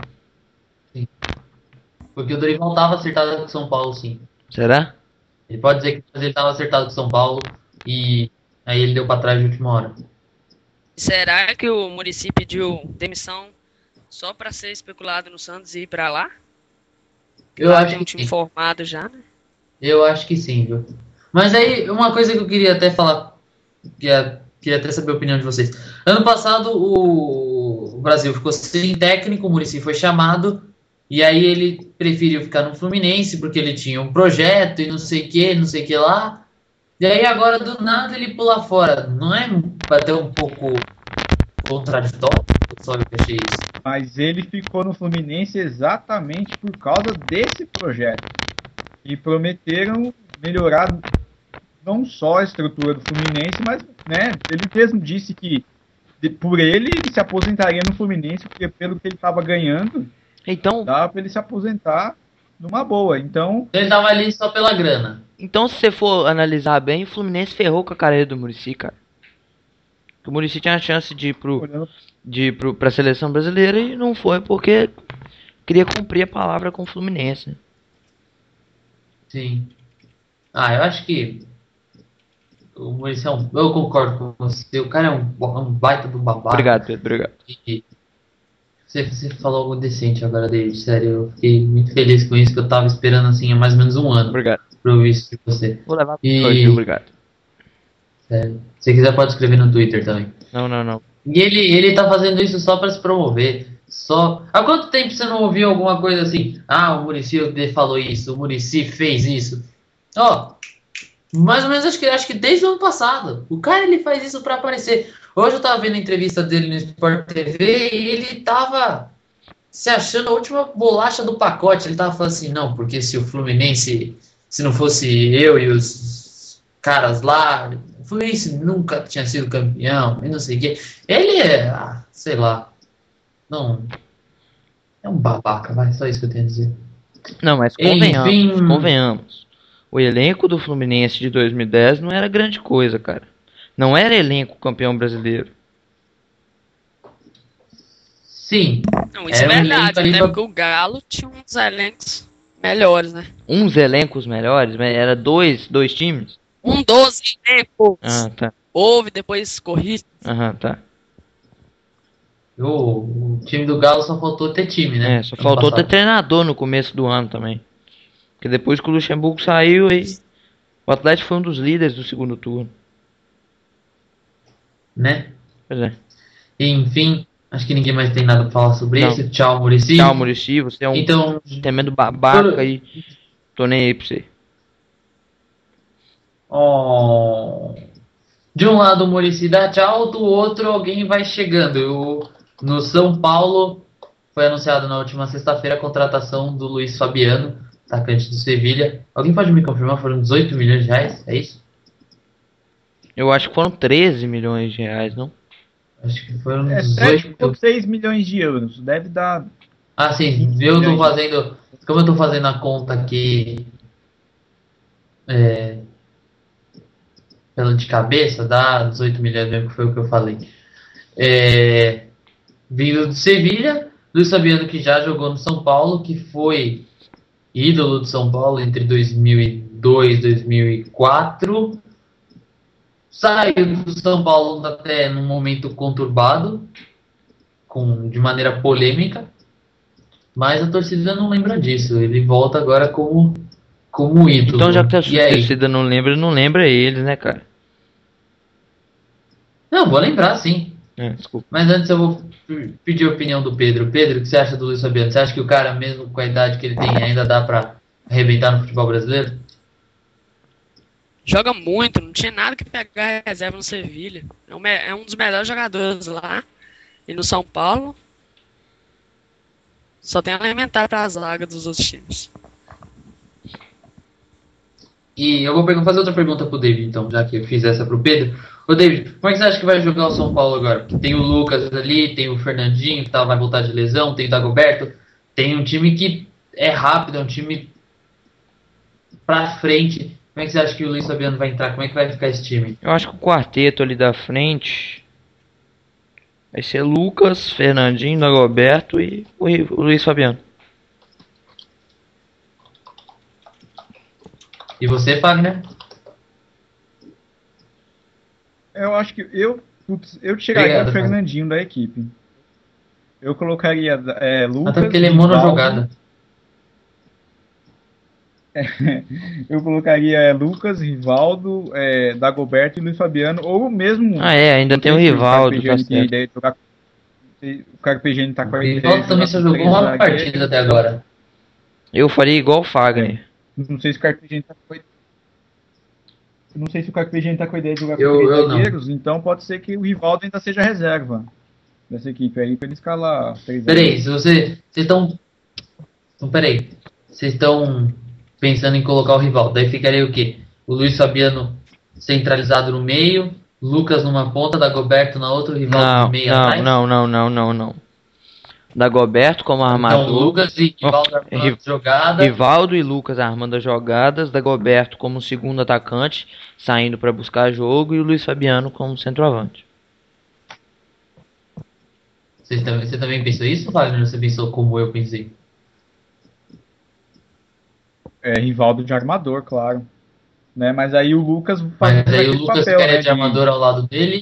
Porque o Dorival estava acertado com o São Paulo, sim. Será? Ele pode dizer que ele estava acertado com o São Paulo e aí ele deu para trás de última hora. Será que o Muricy pediu demissão só para ser especulado no Santos e ir para lá? Eu acho que um time formado já, né? Eu acho que sim, viu? Mas aí, uma coisa que eu queria até falar, queria até saber a opinião de vocês. Ano passado, o Brasil ficou sem técnico, o Muricy foi chamado, e aí ele preferiu ficar no Fluminense, porque ele tinha um projeto e não sei o que lá. E aí agora, do nada, ele pula fora. Não é até um pouco contraditório? Só eu que achei isso. Mas ele ficou no Fluminense exatamente por causa desse projeto. E prometeram melhorar não só a estrutura do Fluminense, mas ele mesmo disse que por ele se aposentaria no Fluminense, porque pelo que ele estava ganhando, então dava para ele se aposentar numa boa. Então ele estava ali só pela grana. Então, se você for analisar bem, o Fluminense ferrou com a carreira do Muricy, cara. O Muricy tinha a chance de ir pra seleção brasileira e não foi porque queria cumprir a palavra com o Fluminense. Sim. Eu acho que o Muricy eu concordo com você. O cara é um baita do babaca. Obrigado, Pedro. Obrigado. E você falou algo decente agora, David. Sério, eu fiquei muito feliz com isso, que eu tava esperando assim há mais ou menos um ano. Obrigado. Pra ouvir isso de você. Vou levar pro elogio, obrigado. Sério. Se quiser pode escrever no Twitter também. Não. E ele tá fazendo isso só pra se promover. Há quanto tempo você não ouviu alguma coisa assim? O Muricy falou isso, o Muricy fez isso. Mais ou menos acho que desde o ano passado. O cara ele faz isso pra aparecer. Hoje eu tava vendo a entrevista dele no Sport TV e ele tava se achando a última bolacha do pacote. Ele tava falando assim, não, porque se o Fluminense, se não fosse eu e os caras lá, o Fluminense nunca tinha sido campeão, e não sei o quê. Ele sei lá, não, é um babaca, só isso que eu tenho a dizer. Não, mas convenhamos. O elenco do Fluminense de 2010 não era grande coisa, cara. Não era elenco campeão brasileiro. Sim. Não, isso é verdade, né? Porque o Galo tinha uns elencos melhores, né? Uns elencos melhores? Era dois times? 12 elencos. Tá. Houve, depois corri. Tá. O time do Galo só faltou ter time, né? Só faltou ter treinador no começo do ano também. Porque depois que o Luxemburgo saiu, o Atlético foi um dos líderes do segundo turno. Né? Pois é. Enfim, Acho que ninguém mais tem nada pra falar sobre Não. isso. Tchau, Muricy. Tchau, Muricy, você é um Então, tremendo babaca e tô nem aí pra você. ó, de um lado o Muricy dá tchau, do outro alguém vai chegando. No São Paulo foi anunciado na última sexta-feira a contratação do Luiz Fabiano, atacante do Sevilha. Alguém pode me confirmar? Foram 18 milhões de reais? É isso? Eu acho que foram 13 milhões de reais, não? Acho que foram É 18. 7,6 milhões de euros. Deve dar. Ah, sim, 15 eu tô milhões. fazendo. Como eu tô fazendo a conta aqui pela de cabeça, dá 18 milhões mesmo, que foi o que eu falei. Vindo do Sevilha, Luiz Fabiano, que já jogou no São Paulo, que foi ídolo do São Paulo entre 2002 e 2004. Saiu do São Paulo até num momento conturbado, de maneira polêmica, mas a torcida não lembra disso. Ele volta agora como ídolo. Então, já que a E aí? torcida não lembra eles, né, cara? Não, vou lembrar sim. Desculpa. Mas antes eu vou pedir a opinião do Pedro. Pedro, o que você acha do Luiz Fabiano? Você acha que o cara, mesmo com a idade que ele tem, ainda dá pra arrebentar no futebol brasileiro? Joga muito, não tinha nada que pegar reserva no Sevilha. É um dos melhores jogadores lá. E no São Paulo, só tem a alimentar para a zaga dos outros times. E eu vou fazer outra pergunta pro David, então, já que eu fiz essa pro Pedro. Ô, David, como é que você acha que vai jogar o São Paulo agora? Porque tem o Lucas ali, tem o Fernandinho, que vai voltar de lesão, tem o Dagoberto. Tem um time que é rápido, é um time pra frente. Como é que você acha que o Luiz Fabiano vai entrar? Como é que vai ficar esse time? Eu acho que o quarteto ali da frente vai ser Lucas, Fernandinho, Dagoberto e o Luiz Fabiano. E você, Fagner? Eu acho que eu tiraria Obrigado, o Fernandinho da equipe. Eu colocaria Lucas. Até porque ele é Rivaldo. monojogada. Eu colocaria Lucas, Rivaldo, Dagoberto e Luiz Fabiano, ou mesmo. Ainda tem o Rivaldo, tá certo. O Carpegiani tá com a O ideia Rivaldo de também jogar só com jogou uma três partida zagueiros. até agora. Eu faria igual o Fagner. Não sei se o Carpegiani tá com a ideia de jogar com Eu três não. zagueiros, então pode ser que o Rivaldo ainda seja reserva dessa equipe aí, pra ele escalar três Peraí, zagueiros. vocês estão. Então, peraí. Vocês estão pensando em colocar o Rivaldo. Daí ficaria o quê? O Luiz Fabiano centralizado no meio, Lucas numa ponta, Dagoberto na outra, o Rivaldo no meio atrás? Não. Dagoberto como armador. Então, Lucas e Rivaldo armando jogada. Rivaldo e Lucas armando as jogadas. Dagoberto como segundo atacante, saindo para buscar jogo. E o Luiz Fabiano como centroavante. Você também pensou isso, Wagner? Ou você pensou como eu pensei? Rivaldo de armador, claro. Né? Mas aí o Lucas Mas aí o aquele Lucas papel, ficaria né, de armador ao lado dele.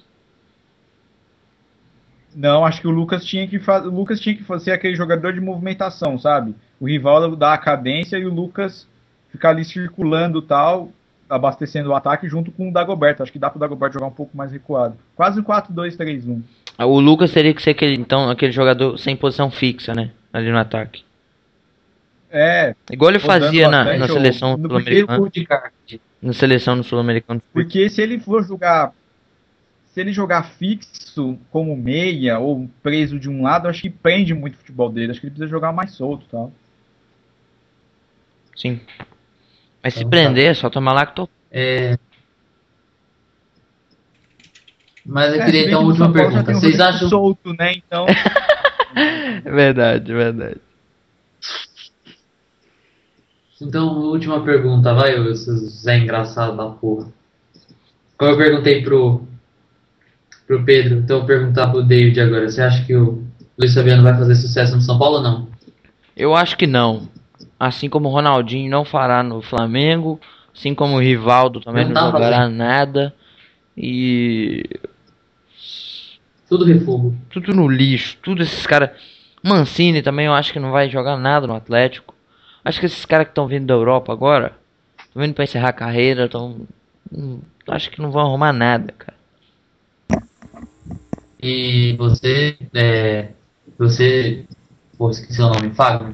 Não, acho que o Lucas tinha que ser aquele jogador de movimentação, sabe? O Rivaldo dar a cadência e o Lucas ficar ali circulando tal, abastecendo o ataque junto com o Dagoberto. Acho que dá pro Dagoberto jogar um pouco mais recuado. Quase 4-2-3-1. O Lucas teria que ser aquele jogador sem posição fixa, né? Ali no ataque. Igual ele fazia na seleção sul-americana. Na seleção sul-americana. Porque se ele jogar fixo como meia ou preso de um lado, acho que prende muito o futebol dele. Acho que ele precisa jogar mais solto, tal. Sim. Mas se prender, é só tomar lacto. Mas eu queria então a última pergunta. Vocês acham solto, né? Então. Verdade. Então, última pergunta, vai, Zé engraçado da porra. Como eu perguntei pro Pedro, então eu vou perguntar pro David agora. Você acha que o Luiz Fabiano vai fazer sucesso no São Paulo ou não? Eu acho que não. Assim como o Ronaldinho não fará no Flamengo, assim como o Rivaldo também não jogará nada. E tudo refugo. Tudo no lixo. Tudo esses caras. Mancini também eu acho que não vai jogar nada no Atlético. Acho que esses caras que estão vindo da Europa agora, estão vindo pra encerrar a carreira, acho que não vão arrumar nada, cara. E pô, esqueci o nome, Fagner.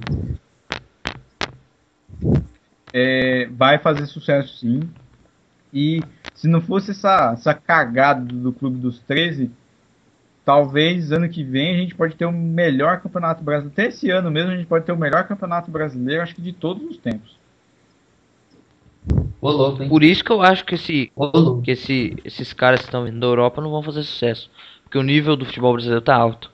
Vai fazer sucesso sim. E se não fosse essa cagada do Clube dos 13, talvez ano que vem a gente pode ter o melhor campeonato brasileiro. Até esse ano mesmo a gente pode ter o melhor campeonato brasileiro, acho que de todos os tempos. Ô, louco, hein? Por isso que eu acho que Ô, louco. esses caras que estão vindo da Europa não vão fazer sucesso. Porque o nível do futebol brasileiro tá alto.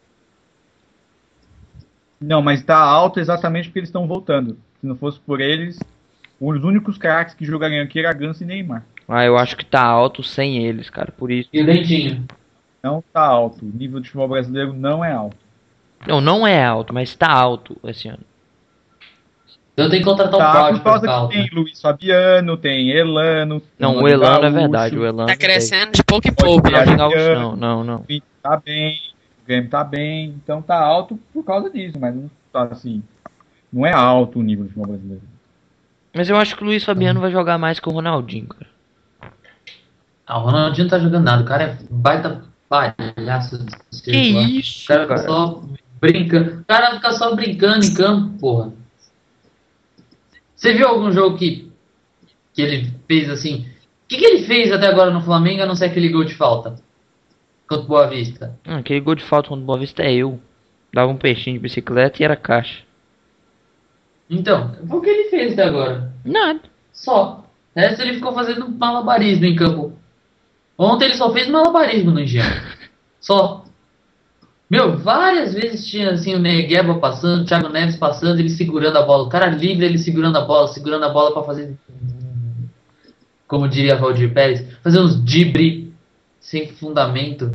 Não, mas tá alto exatamente porque eles estão voltando. Se não fosse por eles, os únicos craques que jogariam aqui era Ganso e Neymar. Ah, eu acho que tá alto sem eles, cara. Por isso. E o Dentinho. Não tá alto. O nível do futebol brasileiro não é alto. Não é alto, mas tá alto esse ano. Eu tenho que contratar um Tá, Cláudio por pra causa ficar que alto. tem Luiz Fabiano, tem Elano. Tem Não, o Ronaldinho Elano é Gaúcho, verdade. O Elano Tá crescendo de pouco em Pode pouco. criar Não, Adriano. não. O Inter tá bem, o Grêmio tá bem, então tá alto por causa disso, mas não tá assim. Não é alto o nível do futebol brasileiro. Mas eu acho que o Luiz Fabiano vai jogar mais que o Ronaldinho, cara. Ah, o Ronaldinho não tá jogando nada. O cara é baita palhaço. Que isso, O cara fica cara? só brincando. O cara fica só brincando em campo, porra. Você viu algum jogo que ele fez assim? O que ele fez até agora no Flamengo, a não ser aquele gol de falta? Contra o Boa Vista. Aquele gol de falta contra o Boa Vista é eu. Dava um peixinho de bicicleta e era caixa. Então, foi o que ele fez até agora. Nada. Só. O resto ele ficou fazendo malabarismo em campo. Ontem ele só fez malabarismo no Engenho. Só. Meu, várias vezes tinha assim o Negueba passando, o Thiago Neves passando, ele segurando a bola. O cara livre, ele segurando a bola pra fazer, como diria Valdir Pérez, fazer uns drible sem fundamento.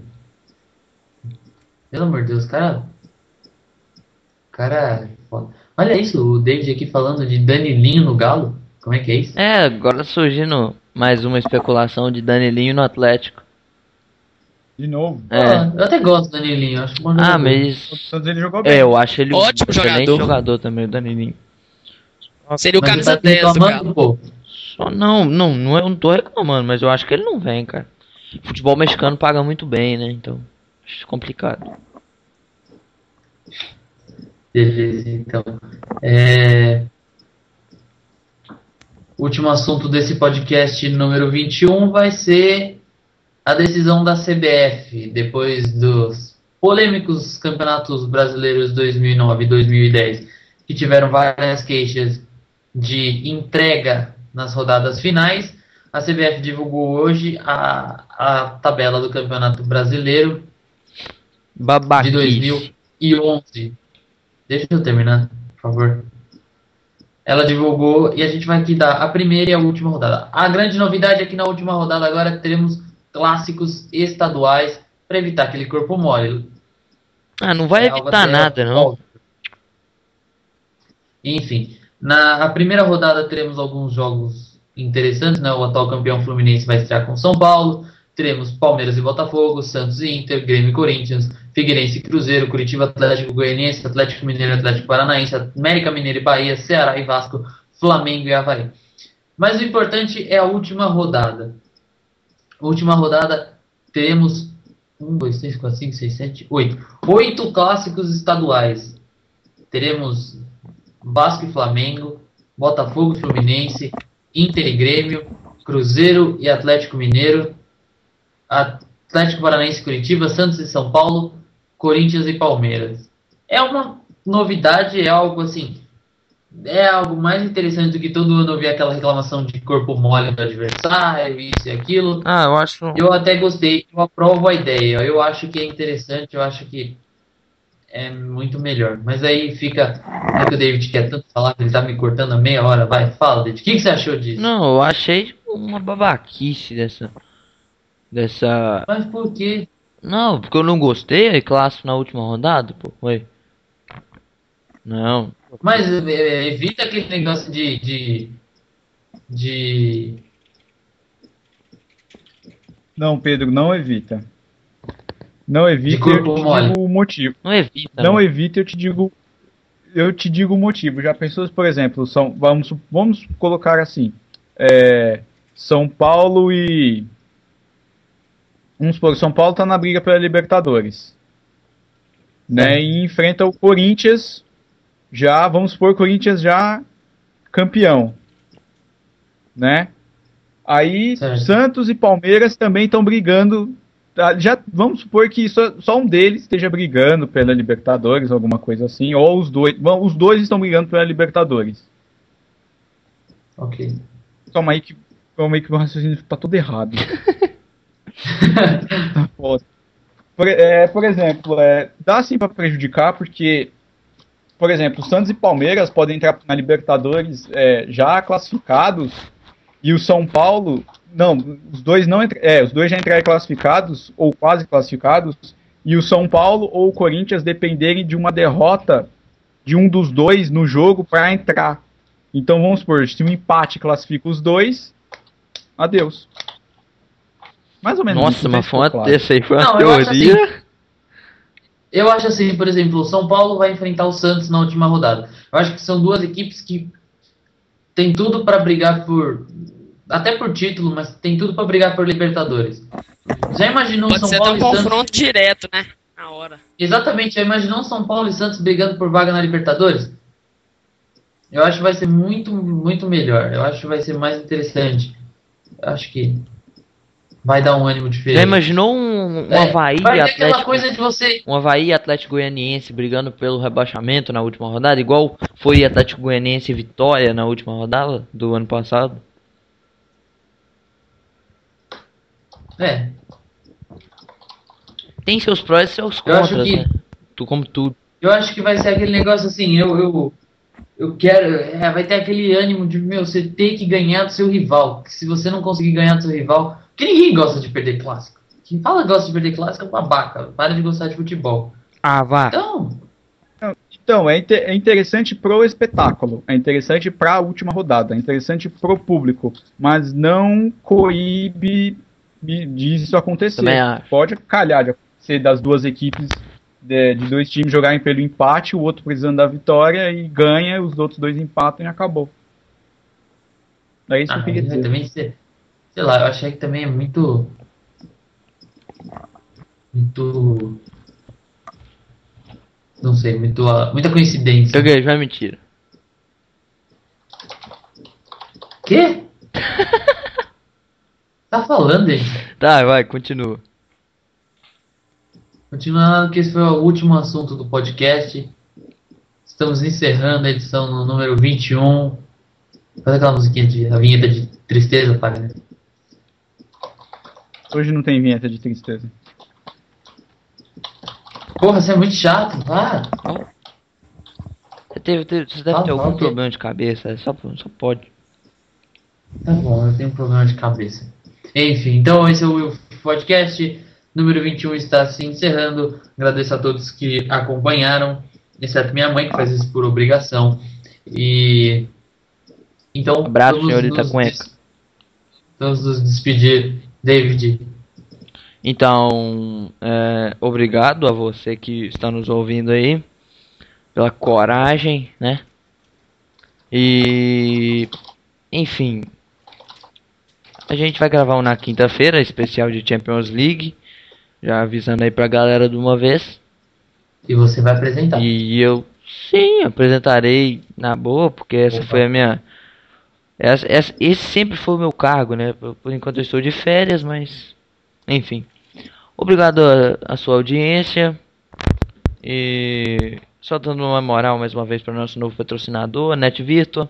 Pelo amor de Deus, cara. Foda. Olha isso, o David aqui falando de Danilinho no Galo. Como é que é isso? É, agora tá surgindo mais uma especulação de Danilinho no Atlético. De novo. É. Eu até gosto do Danilinho, acho bom Ah, jogador. O mas. Santos ele jogou bem. Eu acho ele Ótimo um excelente jogador. jogador também, o Danilinho. Seria o Mas camisa ele tá 10 do reclamando, Galo. pô. Só eu não tô reclamando, mas eu acho que ele não vem, cara. Futebol mexicano paga muito bem, né? Então, acho complicado. Beleza, então. Último assunto desse podcast número 21 vai ser a decisão da CBF, depois dos polêmicos campeonatos brasileiros 2009 e 2010, que tiveram várias queixas de entrega nas rodadas finais. A CBF divulgou hoje a tabela do Campeonato Brasileiro de Babaquice. 2011. Deixa eu terminar, por favor. Ela divulgou e a gente vai aqui dar a primeira e a última rodada. A grande novidade é que na última rodada agora teremos clássicos estaduais para evitar aquele corpo mole. Ah, não vai algo evitar até nada, não. óbvio. Enfim, na primeira rodada teremos alguns jogos interessantes, né? O atual campeão Fluminense vai estrear com São Paulo. Teremos Palmeiras e Botafogo, Santos e Inter, Grêmio e Corinthians, Figueirense e Cruzeiro, Curitiba, Atlético Goianiense, Atlético Mineiro e Atlético Paranaense, América Mineiro e Bahia, Ceará e Vasco, Flamengo e Avaí. Mas o importante é a última rodada. A última rodada teremos 1, 2, 3, 4, 5, 6, 7, 8. 8 clássicos estaduais. Teremos Vasco e Flamengo, Botafogo e Fluminense, Inter e Grêmio, Cruzeiro e Atlético Mineiro, Atlético Paranaense e Curitiba, Santos e São Paulo, Corinthians e Palmeiras. É uma novidade, é algo assim, é algo mais interessante do que todo ano ouvir aquela reclamação de corpo mole do adversário, isso e aquilo. Ah, eu acho. Eu até gostei, eu aprovo a ideia, eu acho que é interessante, eu acho que é muito melhor. Mas aí fica, é que o David quer tanto falar que ele tá me cortando a meia hora, vai, fala, David, o que você achou disso? Não, eu achei uma babaquice dessa. Mas por quê? Não, porque eu não gostei, aí clássico na última rodada, pô. Oi. Não. Mas evita aquele negócio de Não, Pedro, não evita. Não evita, De corpo eu te mole. digo o motivo. Não evita. Não mano. evita, eu te digo o motivo. Já pensou, por exemplo, vamos colocar assim, São Paulo e vamos supor, o São Paulo tá na briga pela Libertadores, né? E enfrenta o Corinthians, já, vamos supor, o Corinthians já campeão, né? Aí Certo. Santos e Palmeiras também estão brigando. Já vamos supor que só um deles esteja brigando pela Libertadores, alguma coisa assim, ou os dois estão brigando pela Libertadores. Ok. Calma aí que o raciocínio tá todo errado. Por exemplo, dá sim para prejudicar, porque, por exemplo, Santos e Palmeiras podem entrar na Libertadores já classificados, e o São Paulo, não, os dois já entraram classificados, ou quase classificados, e o São Paulo ou o Corinthians dependerem de uma derrota de um dos dois no jogo para entrar. Então vamos supor, se um empate classifica os dois, adeus. Mais ou menos. Nossa, mas foi uma claro. dessa aí, foi uma Não, teoria. Eu acho assim, por exemplo, o São Paulo vai enfrentar o Santos na última rodada. Eu acho que são duas equipes que tem tudo para brigar até por título, mas tem tudo para brigar por Libertadores. Já imaginou Pode São ser Paulo um e Santos? confronto direto, né? Na hora. Exatamente, já imaginou São Paulo e Santos brigando por vaga na Libertadores? Eu acho que vai ser muito, muito melhor. Eu acho que vai ser mais interessante. Eu acho que vai dar um ânimo diferente. Já imaginou um Avaí vai ter aquela Atlético, coisa de você... um Avaí Atlético Goianiense brigando pelo rebaixamento na última rodada, igual foi Atlético Goianiense e Vitória na última rodada do ano passado? Tem seus prós e seus Eu acho contras, que- né? Como tudo. Eu acho que vai ser aquele negócio assim, eu quero... vai ter aquele ânimo de, você ter que ganhar do seu rival. Que se você não conseguir ganhar do seu rival... Porque ninguém gosta de perder clássico. Quem fala que gosta de perder clássico é um babaca. Para de gostar de futebol. Ah, vá. Então, é interessante pro espetáculo, é interessante pra última rodada, é interessante pro público, mas não coíbe disso acontecer. Também acho. Pode calhar de acontecer das duas equipes, de dois times jogarem pelo empate, o outro precisando da vitória e ganha, os outros dois empatam e acabou. É isso que eu queria Vai dizer. também ser... Sei lá, eu achei que também é muito... Não sei, muita coincidência. Joguei, já é mentira. Quê? Tá falando, gente? Tá, vai, continua. Continuando, que esse foi o último assunto do podcast. Estamos encerrando a edição no número 21. Faz aquela musiquinha a vinheta de tristeza, Fagner. Hoje não tem vinheta de tristeza. Porra, você é muito chato, para. Você deve ter algum o quê? problema de cabeça, só pode. Tá bom, eu tenho um problema de cabeça. Enfim, então esse é o podcast número 21, está se encerrando. Agradeço a todos que acompanharam, exceto minha mãe, que faz isso por obrigação. E então Abraço, senhorita Cuenca. Vamos nos despedir, David. Então, obrigado a você que está nos ouvindo aí, pela coragem, né? E, enfim, a gente vai gravar um na quinta-feira, especial de Champions League, já avisando aí pra galera de uma vez. E você vai apresentar. E eu, sim, apresentarei na boa, porque essa Opa. foi a minha... Esse sempre foi o meu cargo, né? Por enquanto eu estou de férias, mas... Enfim. Obrigado a sua audiência. E só dando uma moral mais uma vez para o nosso novo patrocinador, a NetVirtua.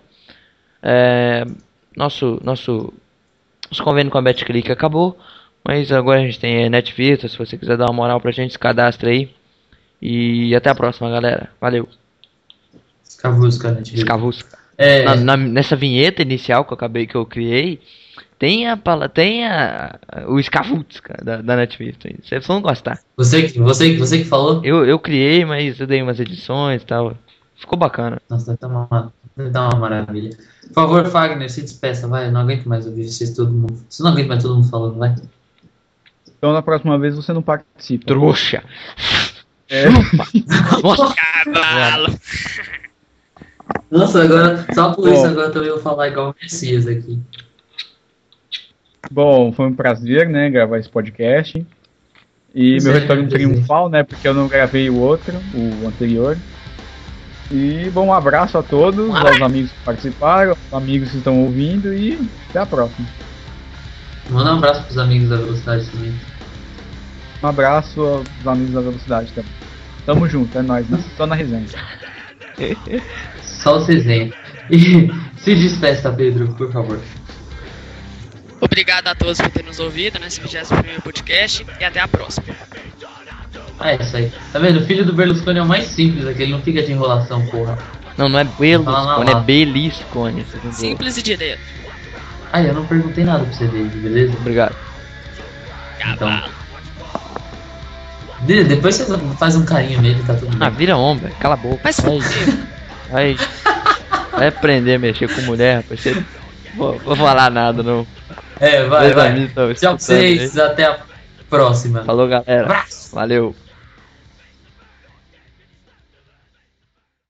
Nosso convênio com a BetClick acabou, mas agora a gente tem a NetVirtua. Se você quiser dar uma moral pra gente, se cadastra aí. E até a próxima, galera. Valeu. Escavusca, né? Tio? Escavusca. É, Nessa vinheta inicial que eu criei, tem o Escavusca da Netflix. Vocês vão gostar. você que falou? Eu criei, mas eu dei umas edições e tal. Ficou bacana. Nossa, tá uma maravilha. Por favor, Fagner, se despeça, vai. Eu não aguento mais ouvir vocês todo mundo. Você não aguenta mais todo mundo falando, vai. Então na próxima vez você não participa. Trouxa. Nossa. Cavalo. Nossa, agora, só por isso Bom. agora também vou falar igual o Messias aqui. Bom, foi um prazer, né, gravar esse podcast. E Isso meu é retorno presente. triunfal, né? Porque eu não gravei o outro, o anterior. E bom, um abraço a todos, aos amigos que participaram, aos amigos que estão ouvindo e até a próxima. Manda um abraço pros amigos da Velocidade também. Um abraço aos amigos da Velocidade também. Tamo junto, é nóis, só na resenha. Só o resenha. E se despeça, Pedro, por favor. Obrigado a todos por terem nos ouvido nesse 21º podcast e até a próxima. É isso aí. Tá vendo? O filho do Berlusconi é o mais simples aqui, ele não fica de enrolação, porra. Não é Berlusconi, é lá. Belisconi. você entendeu? Simples e direto. Ah, eu não perguntei nada pra você, David, beleza? Obrigado. Então. Depois você faz um carinho nele, tá tudo Ah, bem. vira homem, velho. Cala a boca. Mas Vai aprender a mexer com mulher, rapaz. Você... Vou falar nada, não. É, vai, Meus vai. amigos tão Tchau pra escutando vocês, até a próxima. Falou, galera. Abraço. Valeu.